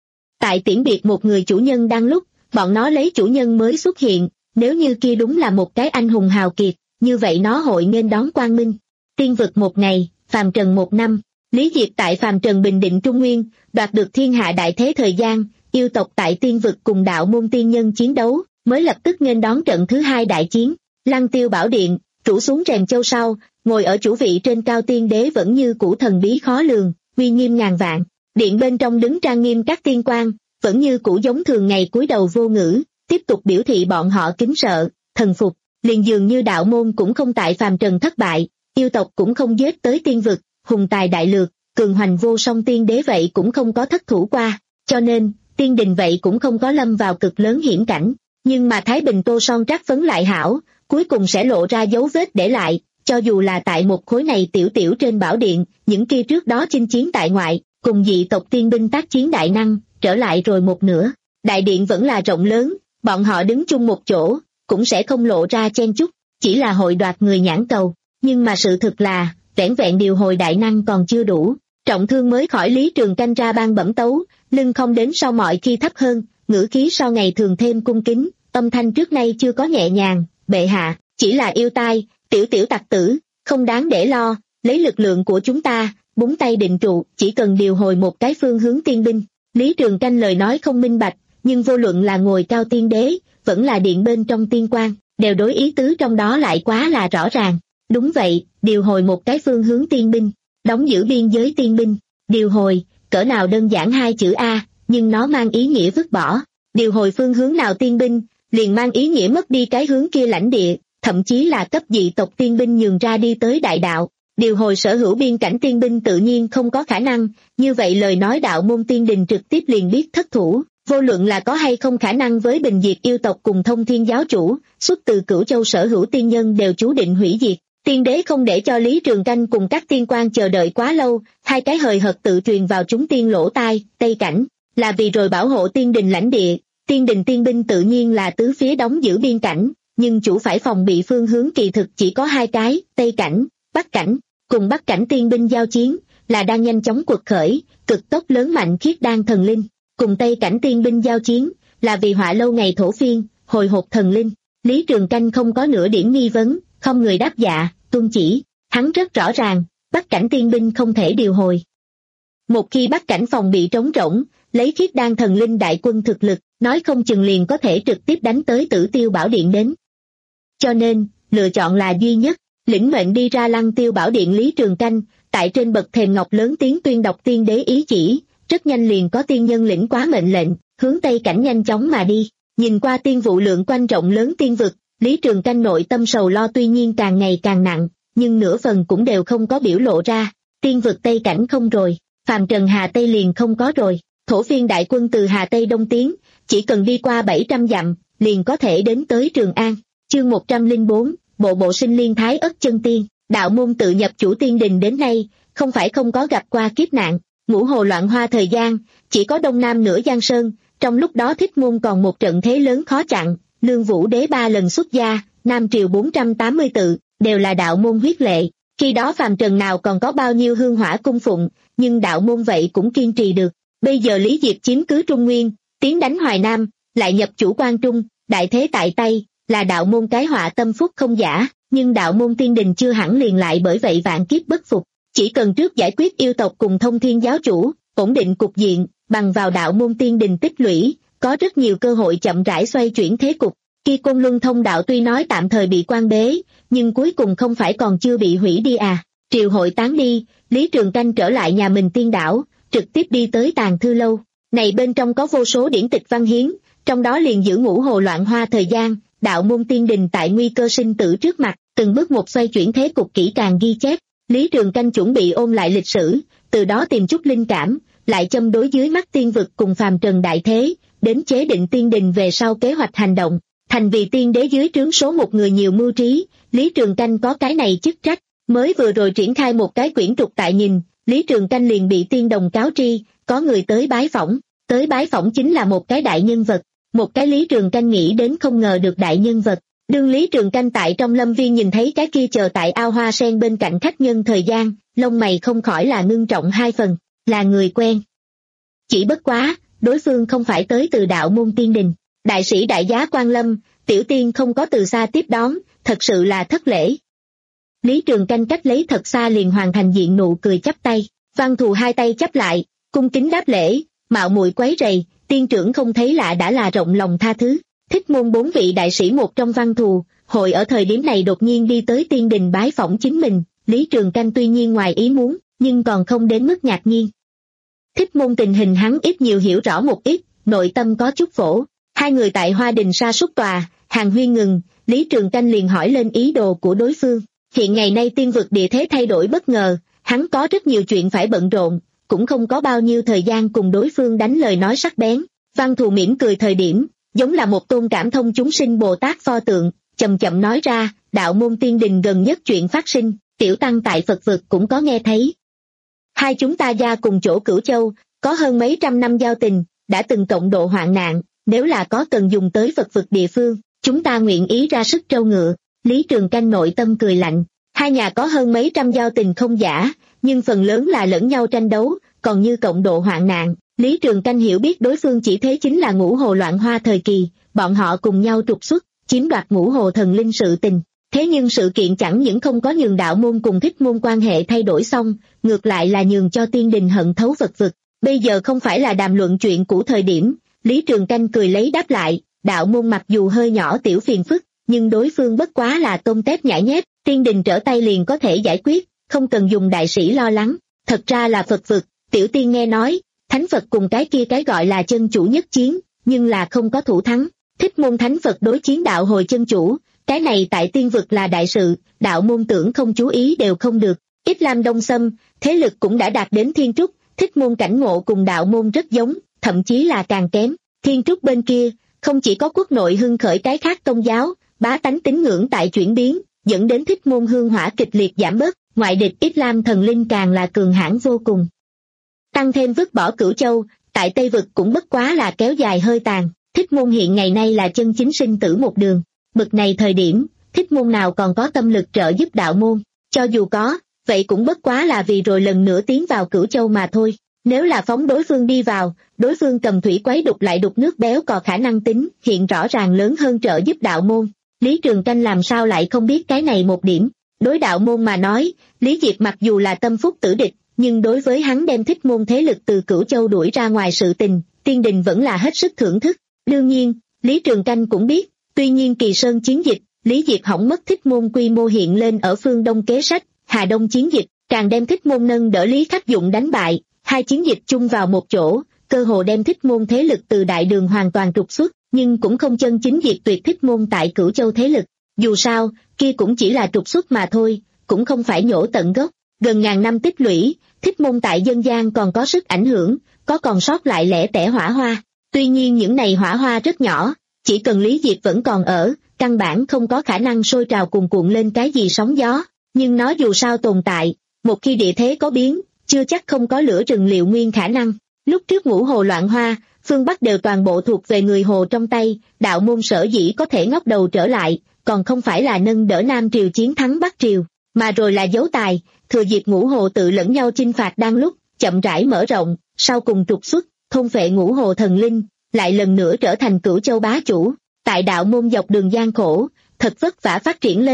Tại tiễn biệt một người chủ nhân đang lúc, bọn nó lấy chủ nhân mới xuất hiện, nếu như kia đúng là một cái anh hùng hào kiệt, như vậy nó hội nghênh đón quang minh. Tiên vực một ngày, phàm trần một năm, Lý Diệp tại phàm trần bình định Trung Nguyên, đoạt được thiên hạ đại thế thời gian, yêu tộc tại tiên vực cùng đạo môn tiên nhân chiến đấu, mới lập tức nghênh đón trận thứ hai đại chiến. Lăng Tiêu Bảo Điện, rủ xuống rèm châu sau, ngồi ở chủ vị trên cao tiên đế vẫn như cũ thần bí khó lường, uy nghiêm ngàn vạn. Điện bên trong đứng trang nghiêm các tiên quan, vẫn như cũ giống thường ngày cúi đầu vô ngữ, tiếp tục biểu thị bọn họ kính sợ, thần phục, liền dường như đạo môn cũng không tại phàm trần thất bại, yêu tộc cũng không giết tới tiên vực, hùng tài đại lược, cường hoành vô song tiên đế vậy cũng không có thất thủ qua, cho nên, tiên đình vậy cũng không có lâm vào cực lớn hiểm cảnh. Nhưng mà Thái Bình tô son trắc phấn lại hảo, cuối cùng sẽ lộ ra dấu vết để lại, cho dù là tại một khối này tiểu tiểu trên bảo điện, những kia trước đó chinh chiến tại ngoại, cùng dị tộc tiên binh tác chiến đại năng, trở lại rồi một nửa. Đại điện vẫn là rộng lớn, bọn họ đứng chung một chỗ, cũng sẽ không lộ ra chen chúc, chỉ là hội đoạt người nhãn cầu. Nhưng mà sự thực là, vẻn vẹn điều hồi đại năng còn chưa đủ. Trọng thương mới khỏi Lý Trường Canh ra ban bẩm tấu, lưng không đến sau mọi khi thấp hơn, ngữ khí so ngày thường thêm cung kính, âm thanh trước nay chưa có nhẹ nhàng, bệ hạ, chỉ là yêu tai, tiểu tiểu tặc tử, không đáng để lo, lấy lực lượng của chúng ta, búng tay định trụ, chỉ cần điều hồi một cái phương hướng tiên binh. Lý Trường Canh lời nói không minh bạch, nhưng vô luận là ngồi cao tiên đế, vẫn là điện bên trong tiên quan, đều đối ý tứ trong đó lại quá là rõ ràng. Đúng vậy, điều hồi một cái phương hướng tiên binh, đóng giữ biên giới tiên binh, điều hồi, cỡ nào đơn giản hai chữ A, nhưng nó mang ý nghĩa vứt bỏ. Điều hồi phương hướng nào tiên binh, liền mang ý nghĩa mất đi cái hướng kia lãnh địa, thậm chí là cấp dị tộc tiên binh nhường ra đi tới đại đạo. Điều hồi sở hữu biên cảnh tiên binh tự nhiên không có khả năng, như vậy lời nói đạo môn tiên đình trực tiếp liền biết thất thủ, vô luận là có hay không khả năng với bình diệt yêu tộc cùng thông thiên giáo chủ, xuất từ Cửu Châu sở hữu tiên nhân đều chú định hủy diệt. Tiên đế không để cho Lý Trường Canh cùng các tiên quan chờ đợi quá lâu, hai cái hời hợt tự truyền vào chúng tiên lỗ tai, Tây Cảnh, là vì rồi bảo hộ tiên đình lãnh địa. Tiên đình tiên binh tự nhiên là tứ phía đóng giữ biên cảnh, nhưng chủ phải phòng bị phương hướng kỳ thực chỉ có hai cái, Tây Cảnh, Bắc Cảnh, cùng Bắc Cảnh tiên binh giao chiến, là đang nhanh chóng quật khởi, cực tốc lớn mạnh khiết đan thần linh, cùng Tây Cảnh tiên binh giao chiến, là vì họa lâu ngày thổ phiên, hồi hộp thần linh. Lý Trường Canh không có nửa điểm nghi vấn, không người đáp dạ, tuân chỉ, hắn rất rõ ràng, Bắc Cảnh tiên binh không thể điều hồi. Một khi Bắc Cảnh phòng bị trống rỗng, lấy khiết đan thần linh đại quân thực lực, nói không chừng liền có thể trực tiếp đánh tới Tử Tiêu Bảo Điện đến. Cho nên, lựa chọn là duy nhất, lĩnh mệnh đi ra Lăng Tiêu Bảo Điện Lý Trường Canh, tại trên bậc thềm ngọc lớn tiếng tuyên đọc tiên đế ý chỉ, rất nhanh liền có tiên nhân lĩnh quá mệnh lệnh, hướng Tây Cảnh nhanh chóng mà đi. Nhìn qua tiên vụ lượng quanh rộng lớn tiên vực, Lý Trường Canh nội tâm sầu lo tuy nhiên càng ngày càng nặng, nhưng nửa phần cũng đều không có biểu lộ ra. Tiên vực Tây Cảnh không rồi, phàm trần Hà Tây liền không có rồi. Thổ phiên đại quân từ Hà Tây đông tiến, chỉ cần đi qua bảy trăm dặm, liền có thể đến tới Trường An. Chương một trăm lẻ bốn, bộ bộ sinh liên thái ất chân tiên, đạo môn tự nhập chủ tiên đình đến nay, không phải không có gặp qua kiếp nạn, ngũ hồ loạn hoa thời gian, chỉ có đông nam nửa Giang Sơn, trong lúc đó Thích Môn còn một trận thế lớn khó chặn, Lương Vũ Đế ba lần xuất gia, Nam Triều bốn trăm tám mươi tự, đều là đạo môn huyết lệ, khi đó phàm trần nào còn có bao nhiêu hương hỏa cung phụng, nhưng đạo môn vậy cũng kiên trì được. Bây giờ Lý Diệp chiếm cứ Trung Nguyên, tiến đánh Hoài Nam, lại nhập chủ Quan Trung, đại thế tại tay, là đạo môn cái họa tâm phúc không giả, nhưng đạo môn tiên đình chưa hẳn liền lại bởi vậy vạn kiếp bất phục. Chỉ cần trước giải quyết yêu tộc cùng thông thiên giáo chủ, ổn định cục diện, bằng vào đạo môn tiên đình tích lũy, có rất nhiều cơ hội chậm rãi xoay chuyển thế cục. Khi Côn Luân Thông đạo tuy nói tạm thời bị quan bế, nhưng cuối cùng không phải còn chưa bị hủy đi à. Triều hội tán đi, Lý Trường Canh trở lại nhà mình tiên đảo, trực tiếp đi tới Tàng Thư Lâu. Này bên trong có vô số điển tịch văn hiến, trong đó liền giữ ngũ hồ loạn hoa thời gian, đạo môn tiên đình tại nguy cơ sinh tử trước mặt, từng bước một xoay chuyển thế cục kỹ càng ghi chép. Lý Trường Canh chuẩn bị ôn lại lịch sử, từ đó tìm chút linh cảm, lại châm đối dưới mắt tiên vực cùng phàm trần đại thế, đến chế định tiên đình về sau kế hoạch hành động. Thành vì tiên đế dưới trướng số một người nhiều mưu trí, Lý Trường Canh có cái này chức trách. Mới vừa rồi triển khai một cái quyển trục tại nhìn, Lý Trường Canh liền bị tiên đồng cáo tri, có người tới bái phỏng. Tới bái phỏng chính là một cái đại nhân vật, một cái Lý Trường Canh nghĩ đến không ngờ được đại nhân vật. Đương Lý Trường Canh tại trong lâm viên nhìn thấy cái kia chờ tại ao hoa sen bên cạnh khách nhân thời gian, lông mày không khỏi là ngưng trọng hai phần, là người quen. Chỉ bất quá, đối phương không phải tới từ đạo môn tiên đình. Đại sĩ đại giá Quan Lâm, tiểu tiên không có từ xa tiếp đón, thật sự là thất lễ. Lý Trường Canh cách lấy thật xa liền hoàn thành diện nụ cười chắp tay, Văn Thù hai tay chắp lại, cung kính đáp lễ, mạo muội quấy rầy, tiên trưởng không thấy lạ đã là rộng lòng tha thứ. Thích môn bốn vị đại sĩ một trong Văn Thù, hội ở thời điểm này đột nhiên đi tới tiên đình bái phỏng chính mình, Lý Trường Canh tuy nhiên ngoài ý muốn, nhưng còn không đến mức ngạc nhiên. Thích môn tình hình hắn ít nhiều hiểu rõ một ít, nội tâm có chút phổ. Hai người tại Hoa Đình sa súc tòa, hàng huyên ngừng, Lý Trường Canh liền hỏi lên ý đồ của đối phương. Hiện ngày nay tiên vực địa thế thay đổi bất ngờ, hắn có rất nhiều chuyện phải bận rộn, cũng không có bao nhiêu thời gian cùng đối phương đánh lời nói sắc bén. Văn Thù mỉm cười thời điểm, giống là một tôn cảm thông chúng sinh Bồ Tát pho tượng, chậm chậm nói ra, đạo môn tiên đình gần nhất chuyện phát sinh, tiểu tăng tại Phật vực cũng có nghe thấy. Hai chúng ta gia cùng chỗ Cửu Châu, có hơn mấy trăm năm giao tình, đã từng cộng độ hoạn nạn, nếu là có cần dùng tới Phật vực địa phương, chúng ta nguyện ý ra sức trâu ngựa. Lý Trường Canh nội tâm cười lạnh, hai nhà có hơn mấy trăm giao tình không giả, nhưng phần lớn là lẫn nhau tranh đấu, còn như cộng độ hoạn nạn, Lý Trường Canh hiểu biết đối phương chỉ thế chính là ngũ hồ loạn hoa thời kỳ, bọn họ cùng nhau trục xuất, chiếm đoạt ngũ hồ thần linh sự tình. Thế nhưng sự kiện chẳng những không có nhường đạo môn cùng thích môn quan hệ thay đổi xong, ngược lại là nhường cho tiên đình hận thấu Phật vực. Bây giờ không phải là đàm luận chuyện cũ thời điểm, Lý Trường Canh cười lấy đáp lại, đạo môn mặc dù hơi nhỏ tiểu phiền phức, nhưng đối phương bất quá là tôm tép nhãi nhép, tiên đình trở tay liền có thể giải quyết, không cần dùng đại sĩ lo lắng. Thật ra là Phật vực, tiểu tiên nghe nói, thánh Phật cùng cái kia cái gọi là chân chủ nhất chiến, nhưng là không có thủ thắng. Thích môn thánh Phật đối chiến đạo hồi chân chủ, cái này tại tiên vực là đại sự, đạo môn tưởng không chú ý đều không được. Ít Lam đông xâm, thế lực cũng đã đạt đến thiên trúc, thích môn cảnh ngộ cùng đạo môn rất giống, thậm chí là càng kém. Thiên trúc bên kia, không chỉ có quốc nội hưng khởi cái khác tôn giáo, bá tánh tín ngưỡng tại chuyển biến, dẫn đến thích môn hương hỏa kịch liệt giảm bớt, ngoại địch Ít Lam thần linh càng là cường hãn vô cùng. Tăng thêm vứt bỏ Cửu Châu, tại Tây vực cũng bất quá là kéo dài hơi tàn, thích môn hiện ngày nay là chân chính sinh tử một đường. Bực này thời điểm, thích môn nào còn có tâm lực trợ giúp đạo môn, cho dù có, vậy cũng bất quá là vì rồi lần nữa tiến vào Cửu Châu mà thôi. Nếu là phóng đối phương đi vào, đối phương cầm thủy quấy đục lại đục nước béo có khả năng tính hiện rõ ràng lớn hơn trợ giúp đạo môn. Lý Trường Canh làm sao lại không biết cái này một điểm. Đối đạo môn mà nói, Lý Diệp mặc dù là tâm phúc tử địch, nhưng đối với hắn đem thích môn thế lực từ Cửu Châu đuổi ra ngoài sự tình, tiên đình vẫn là hết sức thưởng thức. Đương nhiên, Lý Trường Canh cũng biết, tuy nhiên Kỳ Sơn chiến dịch, Lý Diệp hỏng mất thích môn quy mô hiện lên ở phương Đông kế sách, Hà Đông chiến dịch, càng đem thích môn nâng đỡ Lý Khắc Dụng đánh bại, hai chiến dịch chung vào một chỗ, cơ hồ đem thích môn thế lực từ đại đường hoàn toàn trục xuất, nhưng cũng không chân chính diệt tuyệt thích môn tại Cửu Châu thế lực. Dù sao, kia cũng chỉ là trục xuất mà thôi, cũng không phải nhổ tận gốc. Gần ngàn năm tích lũy, thích môn tại dân gian còn có sức ảnh hưởng, có còn sót lại lẻ tẻ hỏa hoa. Tuy nhiên những này hỏa hoa rất nhỏ, chỉ cần Lý Diệp vẫn còn ở, căn bản không có khả năng sôi trào cuồn cuộn lên cái gì sóng gió. Nhưng nó dù sao tồn tại, một khi địa thế có biến, chưa chắc không có lửa rừng liệu nguyên khả năng. Lúc trước ngũ hồ loạn hoa, phương Bắc đều toàn bộ thuộc về người hồ trong tay, đạo môn sở dĩ có thể ngóc đầu trở lại, còn không phải là nâng đỡ Nam Triều chiến thắng Bắc Triều, mà rồi là dấu tài, thừa dịp ngũ hồ tự lẫn nhau chinh phạt đang lúc, chậm rãi mở rộng, sau cùng trục xuất, thôn phệ ngũ hồ thần linh, lại lần nữa trở thành Cửu Châu bá chủ. Tại đạo môn dọc đường gian khổ, thật vất vả phát triển lên,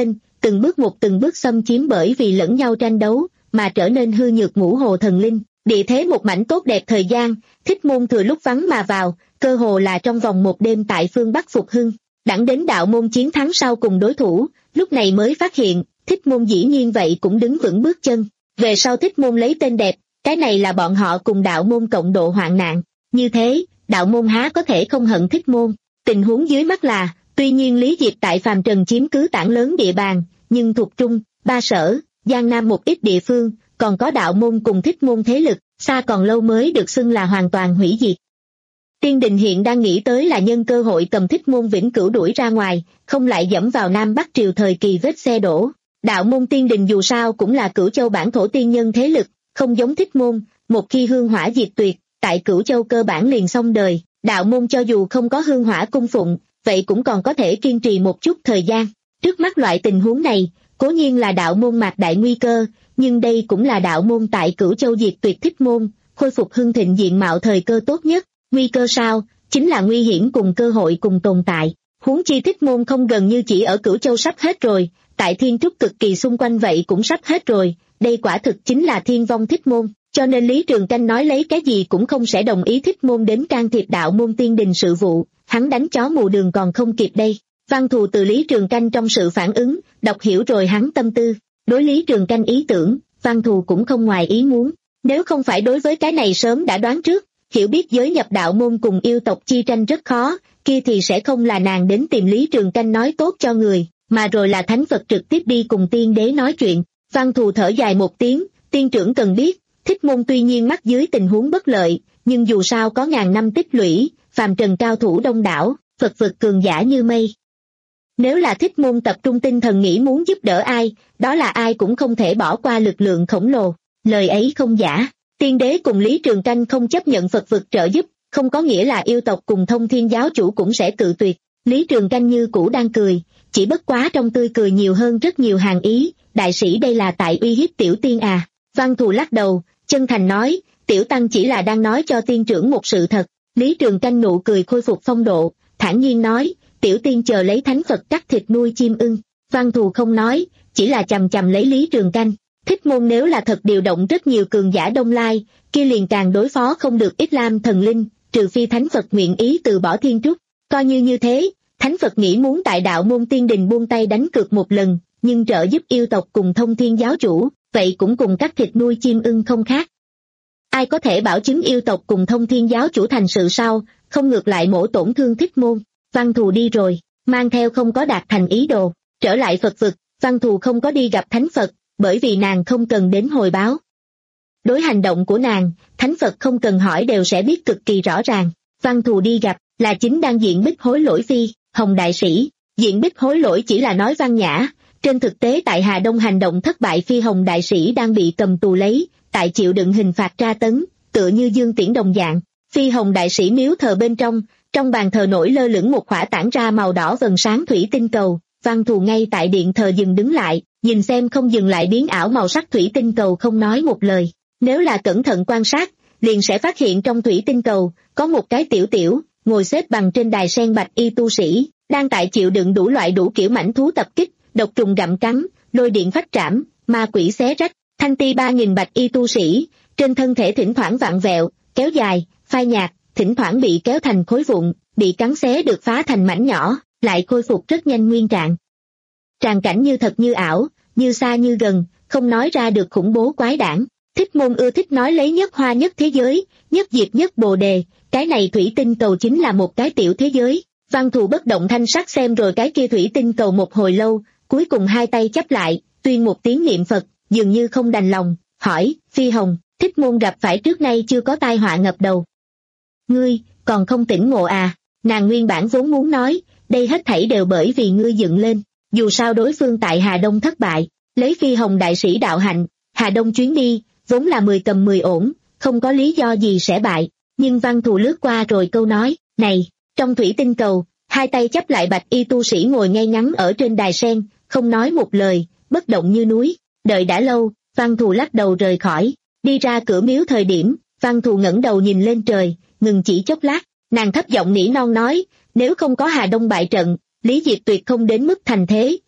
từng bước một từng bước xâm chiếm bởi vì lẫn nhau tranh đấu, mà trở nên hư nhược ngũ hồ thần linh. Địa thế một mảnh tốt đẹp thời gian, Thích Môn thừa lúc vắng mà vào, cơ hồ là trong vòng một đêm tại phương Bắc phục hưng. Đẳng đến đạo môn chiến thắng sau cùng đối thủ, lúc này mới phát hiện, Thích Môn dĩ nhiên vậy cũng đứng vững bước chân. Về sau Thích Môn lấy tên đẹp, cái này là bọn họ cùng đạo môn cộng độ hoạn nạn. Như thế, đạo môn há có thể không hận Thích Môn. Tình huống dưới mắt là, tuy nhiên Lý Diệp tại phàm trần chiếm cứ tảng lớn địa bàn, nhưng thuộc Trung, Ba Sở, Giang Nam một ít địa phương, còn có đạo môn cùng Thích Môn thế lực, xa còn lâu mới được xưng là hoàn toàn hủy diệt. Tiên Đình hiện đang nghĩ tới là nhân cơ hội cầm Thích Môn vĩnh cửu đuổi ra ngoài, không lại dẫm vào Nam Bắc triều thời kỳ vết xe đổ. Đạo môn Tiên Đình dù sao cũng là Cửu Châu bản thổ tiên nhân thế lực, không giống Thích Môn, một khi hương hỏa diệt tuyệt, tại Cửu Châu cơ bản liền xong đời. Đạo môn cho dù không có hương hỏa cung phụng, vậy cũng còn có thể kiên trì một chút thời gian. Trước mắt loại tình huống này, cố nhiên là đạo môn mạc đại nguy cơ, nhưng đây cũng là đạo môn tại Cửu Châu diệt tuyệt Thích Môn, khôi phục hưng thịnh diện mạo thời cơ tốt nhất. Nguy cơ sao, chính là nguy hiểm cùng cơ hội cùng tồn tại. Huống chi Thích Môn không gần như chỉ ở Cửu Châu sắp hết rồi, tại Thiên Trúc cực kỳ xung quanh vậy cũng sắp hết rồi, đây quả thực chính là thiên vong Thích Môn, cho nên Lý Trường Canh nói lấy cái gì cũng không sẽ đồng ý Thích Môn đến can thiệp đạo môn Tiên Đình sự vụ, hắn đánh chó mù đường còn không kịp đây. Văn Thù từ Lý Trường Canh trong sự phản ứng, đọc hiểu rồi hắn tâm tư. Đối Lý Trường Canh ý tưởng, Văn Thù cũng không ngoài ý muốn. Nếu không phải đối với cái này sớm đã đoán trước, hiểu biết giới nhập đạo môn cùng yêu tộc chi tranh rất khó, kia thì sẽ không là nàng đến tìm Lý Trường Canh nói tốt cho người, mà rồi là Thánh Phật trực tiếp đi cùng tiên đế nói chuyện. Văn Thù thở dài một tiếng, tiên trưởng cần biết, Thích Môn tuy nhiên mắc dưới tình huống bất lợi, nhưng dù sao có ngàn năm tích lũy, phàm trần cao thủ đông đảo, Phật vực cường giả như mây. Nếu là Thích Môn tập trung tinh thần nghĩ muốn giúp đỡ ai, đó là ai cũng không thể bỏ qua lực lượng khổng lồ. Lời ấy không giả, tiên đế cùng Lý Trường Canh không chấp nhận Phật vực trợ giúp, không có nghĩa là yêu tộc cùng Thông Thiên giáo chủ cũng sẽ cự tuyệt. Lý Trường Canh như cũ đang cười, chỉ bất quá trong tươi cười nhiều hơn rất nhiều hàng ý, đại sĩ đây là tại uy hiếp tiểu tiên à. Văn Thù lắc đầu, chân thành nói, tiểu tăng chỉ là đang nói cho tiên trưởng một sự thật. Lý Trường Canh nụ cười khôi phục phong độ, thản nhiên nói, tiểu tiên chờ lấy Thánh Phật cắt thịt nuôi chim ưng. Văn Thù không nói, chỉ là chầm chầm lấy Lý Trường Canh. Thích Môn nếu là thật điều động rất nhiều cường giả đông lai, kia liền càng đối phó không được Ít Lam thần linh, trừ phi Thánh Phật nguyện ý từ bỏ Thiên Trúc. Coi như như thế, Thánh Phật nghĩ muốn tại đạo môn Tiên Đình buông tay đánh cược một lần, nhưng trợ giúp yêu tộc cùng Thông Thiên giáo chủ, vậy cũng cùng cắt thịt nuôi chim ưng không khác. Ai có thể bảo chứng yêu tộc cùng Thông Thiên giáo chủ thành sự sao, không ngược lại mổ tổn thương Thích Môn. Văn Thù đi rồi, mang theo không có đạt thành ý đồ, trở lại Phật vực, Văn Thù không có đi gặp Thánh Phật, bởi vì nàng không cần đến hồi báo. Đối hành động của nàng, Thánh Phật không cần hỏi đều sẽ biết cực kỳ rõ ràng. Văn Thù đi gặp, là chính đang diện bích hối lỗi Phi Hồng đại sĩ. Diện bích hối lỗi chỉ là nói văn nhã, trên thực tế tại Hà Đông hành động thất bại Phi Hồng đại sĩ đang bị cầm tù lấy, tại chịu đựng hình phạt tra tấn, tựa như Dương Tiễn đồng dạng. Phi Hồng đại sĩ miếu thờ bên trong, trong bàn thờ nổi lơ lửng một khỏa tản ra màu đỏ vầng sáng thủy tinh cầu. Văn Thù ngay tại điện thờ dừng đứng lại, nhìn xem không dừng lại biến ảo màu sắc thủy tinh cầu không nói một lời. Nếu là cẩn thận quan sát, liền sẽ phát hiện trong thủy tinh cầu, có một cái tiểu tiểu, ngồi xếp bằng trên đài sen bạch y tu sĩ, đang tại chịu đựng đủ loại đủ kiểu mảnh thú tập kích, độc trùng gặm cắn, lôi điện phách trảm, ma quỷ xé rách. Thanh ti ba nghìn bạch y tu sĩ, trên thân thể thỉnh thoảng vặn vẹo, kéo dài, phai nhạt, thỉnh thoảng bị kéo thành khối vụn, bị cắn xé được phá thành mảnh nhỏ, lại khôi phục rất nhanh nguyên trạng. Tràng cảnh như thật như ảo, như xa như gần, không nói ra được khủng bố quái đản. Thích Môn ưa thích nói lấy nhất hoa nhất thế giới, nhất diệp nhất bồ đề, cái này thủy tinh cầu chính là một cái tiểu thế giới. Văn Thù bất động thanh sắc xem rồi cái kia thủy tinh cầu một hồi lâu, cuối cùng hai tay chắp lại, tuyên một tiếng niệm Phật, dường như không đành lòng, hỏi, Phi Hồng, Thích Môn gặp phải trước nay chưa có tai họa ngập đầu. Ngươi, còn không tỉnh ngộ à? Nàng nguyên bản vốn muốn nói, đây hết thảy đều bởi vì ngươi dựng lên, dù sao đối phương tại Hà Đông thất bại, lấy Phi Hồng đại sĩ đạo hạnh, Hà Đông chuyến đi, vốn là mười cầm mười ổn, không có lý do gì sẽ bại, nhưng Văn Thù lướt qua rồi câu nói, này, trong thủy tinh cầu, hai tay chắp lại bạch y tu sĩ ngồi ngay ngắn ở trên đài sen, không nói một lời, bất động như núi, đợi đã lâu, Văn Thù lắc đầu rời khỏi, đi ra cửa miếu thời điểm, Văn Thù ngẩng đầu nhìn lên trời, ngừng chỉ chốc lát, nàng thấp giọng nỉ non nói, nếu không có Hà Đông bại trận, Lý Diệp tuyệt không đến mức thành thế,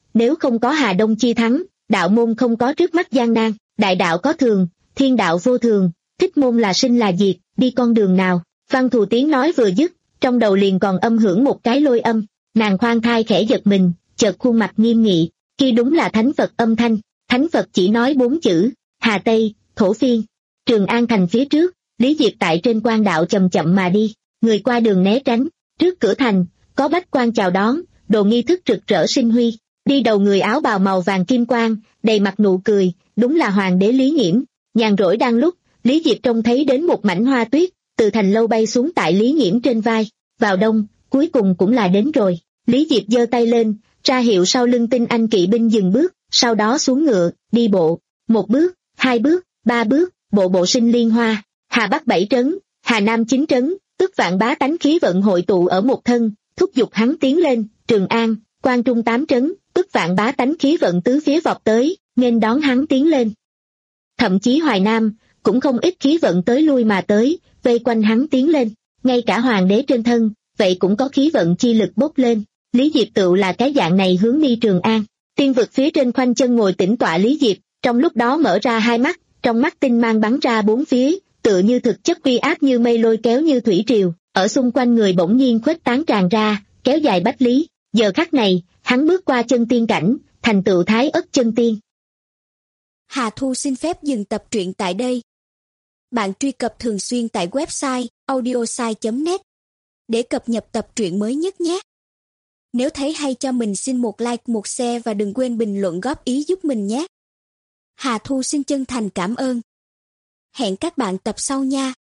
nếu không có Hà Đông chi thắng, đạo môn không có trước mắt gian nan, đại đạo có thường, thiên đạo vô thường, thích môn là sinh là diệt, đi con đường nào. Văn Thù tiếng nói vừa dứt, trong đầu liền còn âm hưởng một cái lôi âm, nàng khoan thai khẽ giật mình, chợt khuôn mặt nghiêm nghị, kia đúng là thánh Phật âm thanh. Thánh Phật chỉ nói bốn chữ, Hà Tây, Thổ Phiên. Trường An thành phía trước, Lý Diệp tại trên quan đạo chậm chậm mà đi, người qua đường né tránh, trước cửa thành, có bách quan chào đón, đồ nghi thức rực rỡ sinh huy, đi đầu người áo bào màu vàng kim quang, đầy mặt nụ cười, đúng là hoàng đế Lý Nghiễm. Nhàn rỗi đang lúc, Lý Diệp trông thấy đến một mảnh hoa tuyết, từ thành lâu bay xuống tại Lý Nghiễm trên vai, vào đông, cuối cùng cũng là đến rồi. Lý Diệp giơ tay lên, ra hiệu sau lưng tinh anh kỵ binh dừng bước, sau đó xuống ngựa, đi bộ, một bước, hai bước, ba bước, bộ bộ sinh liên hoa, Hà Bắc bảy trấn, Hà Nam chín trấn, tức vạn bá tánh khí vận hội tụ ở một thân, thúc giục hắn tiến lên. Trường An, Quan Trung tám trấn, tức vạn bá tánh khí vận tứ phía vọt tới, nghênh đón hắn tiến lên. Thậm chí Hoài Nam, cũng không ít khí vận tới lui mà tới, vây quanh hắn tiến lên, ngay cả hoàng đế trên thân, vậy cũng có khí vận chi lực bốc lên. Lý Diệp tựu là cái dạng này hướng đi Trường An. Tiên vực phía trên khoanh chân ngồi tĩnh tọa Lý Diệp, trong lúc đó mở ra hai mắt, trong mắt tinh mang bắn ra bốn phía, tựa như thực chất uy áp như mây lôi kéo như thủy triều, ở xung quanh người bỗng nhiên khuếch tán tràn ra, kéo dài bách lý. Giờ khắc này, hắn bước qua chân tiên cảnh, thành tựu thái ất chân tiên. Hà Thu xin phép dừng tập truyện tại đây. Bạn truy cập thường xuyên tại website audiosai chấm net để cập nhật tập truyện mới nhất nhé. Nếu thấy hay cho mình xin một like, một share và đừng quên bình luận góp ý giúp mình nhé. Hà Thu xin chân thành cảm ơn. Hẹn các bạn tập sau nha.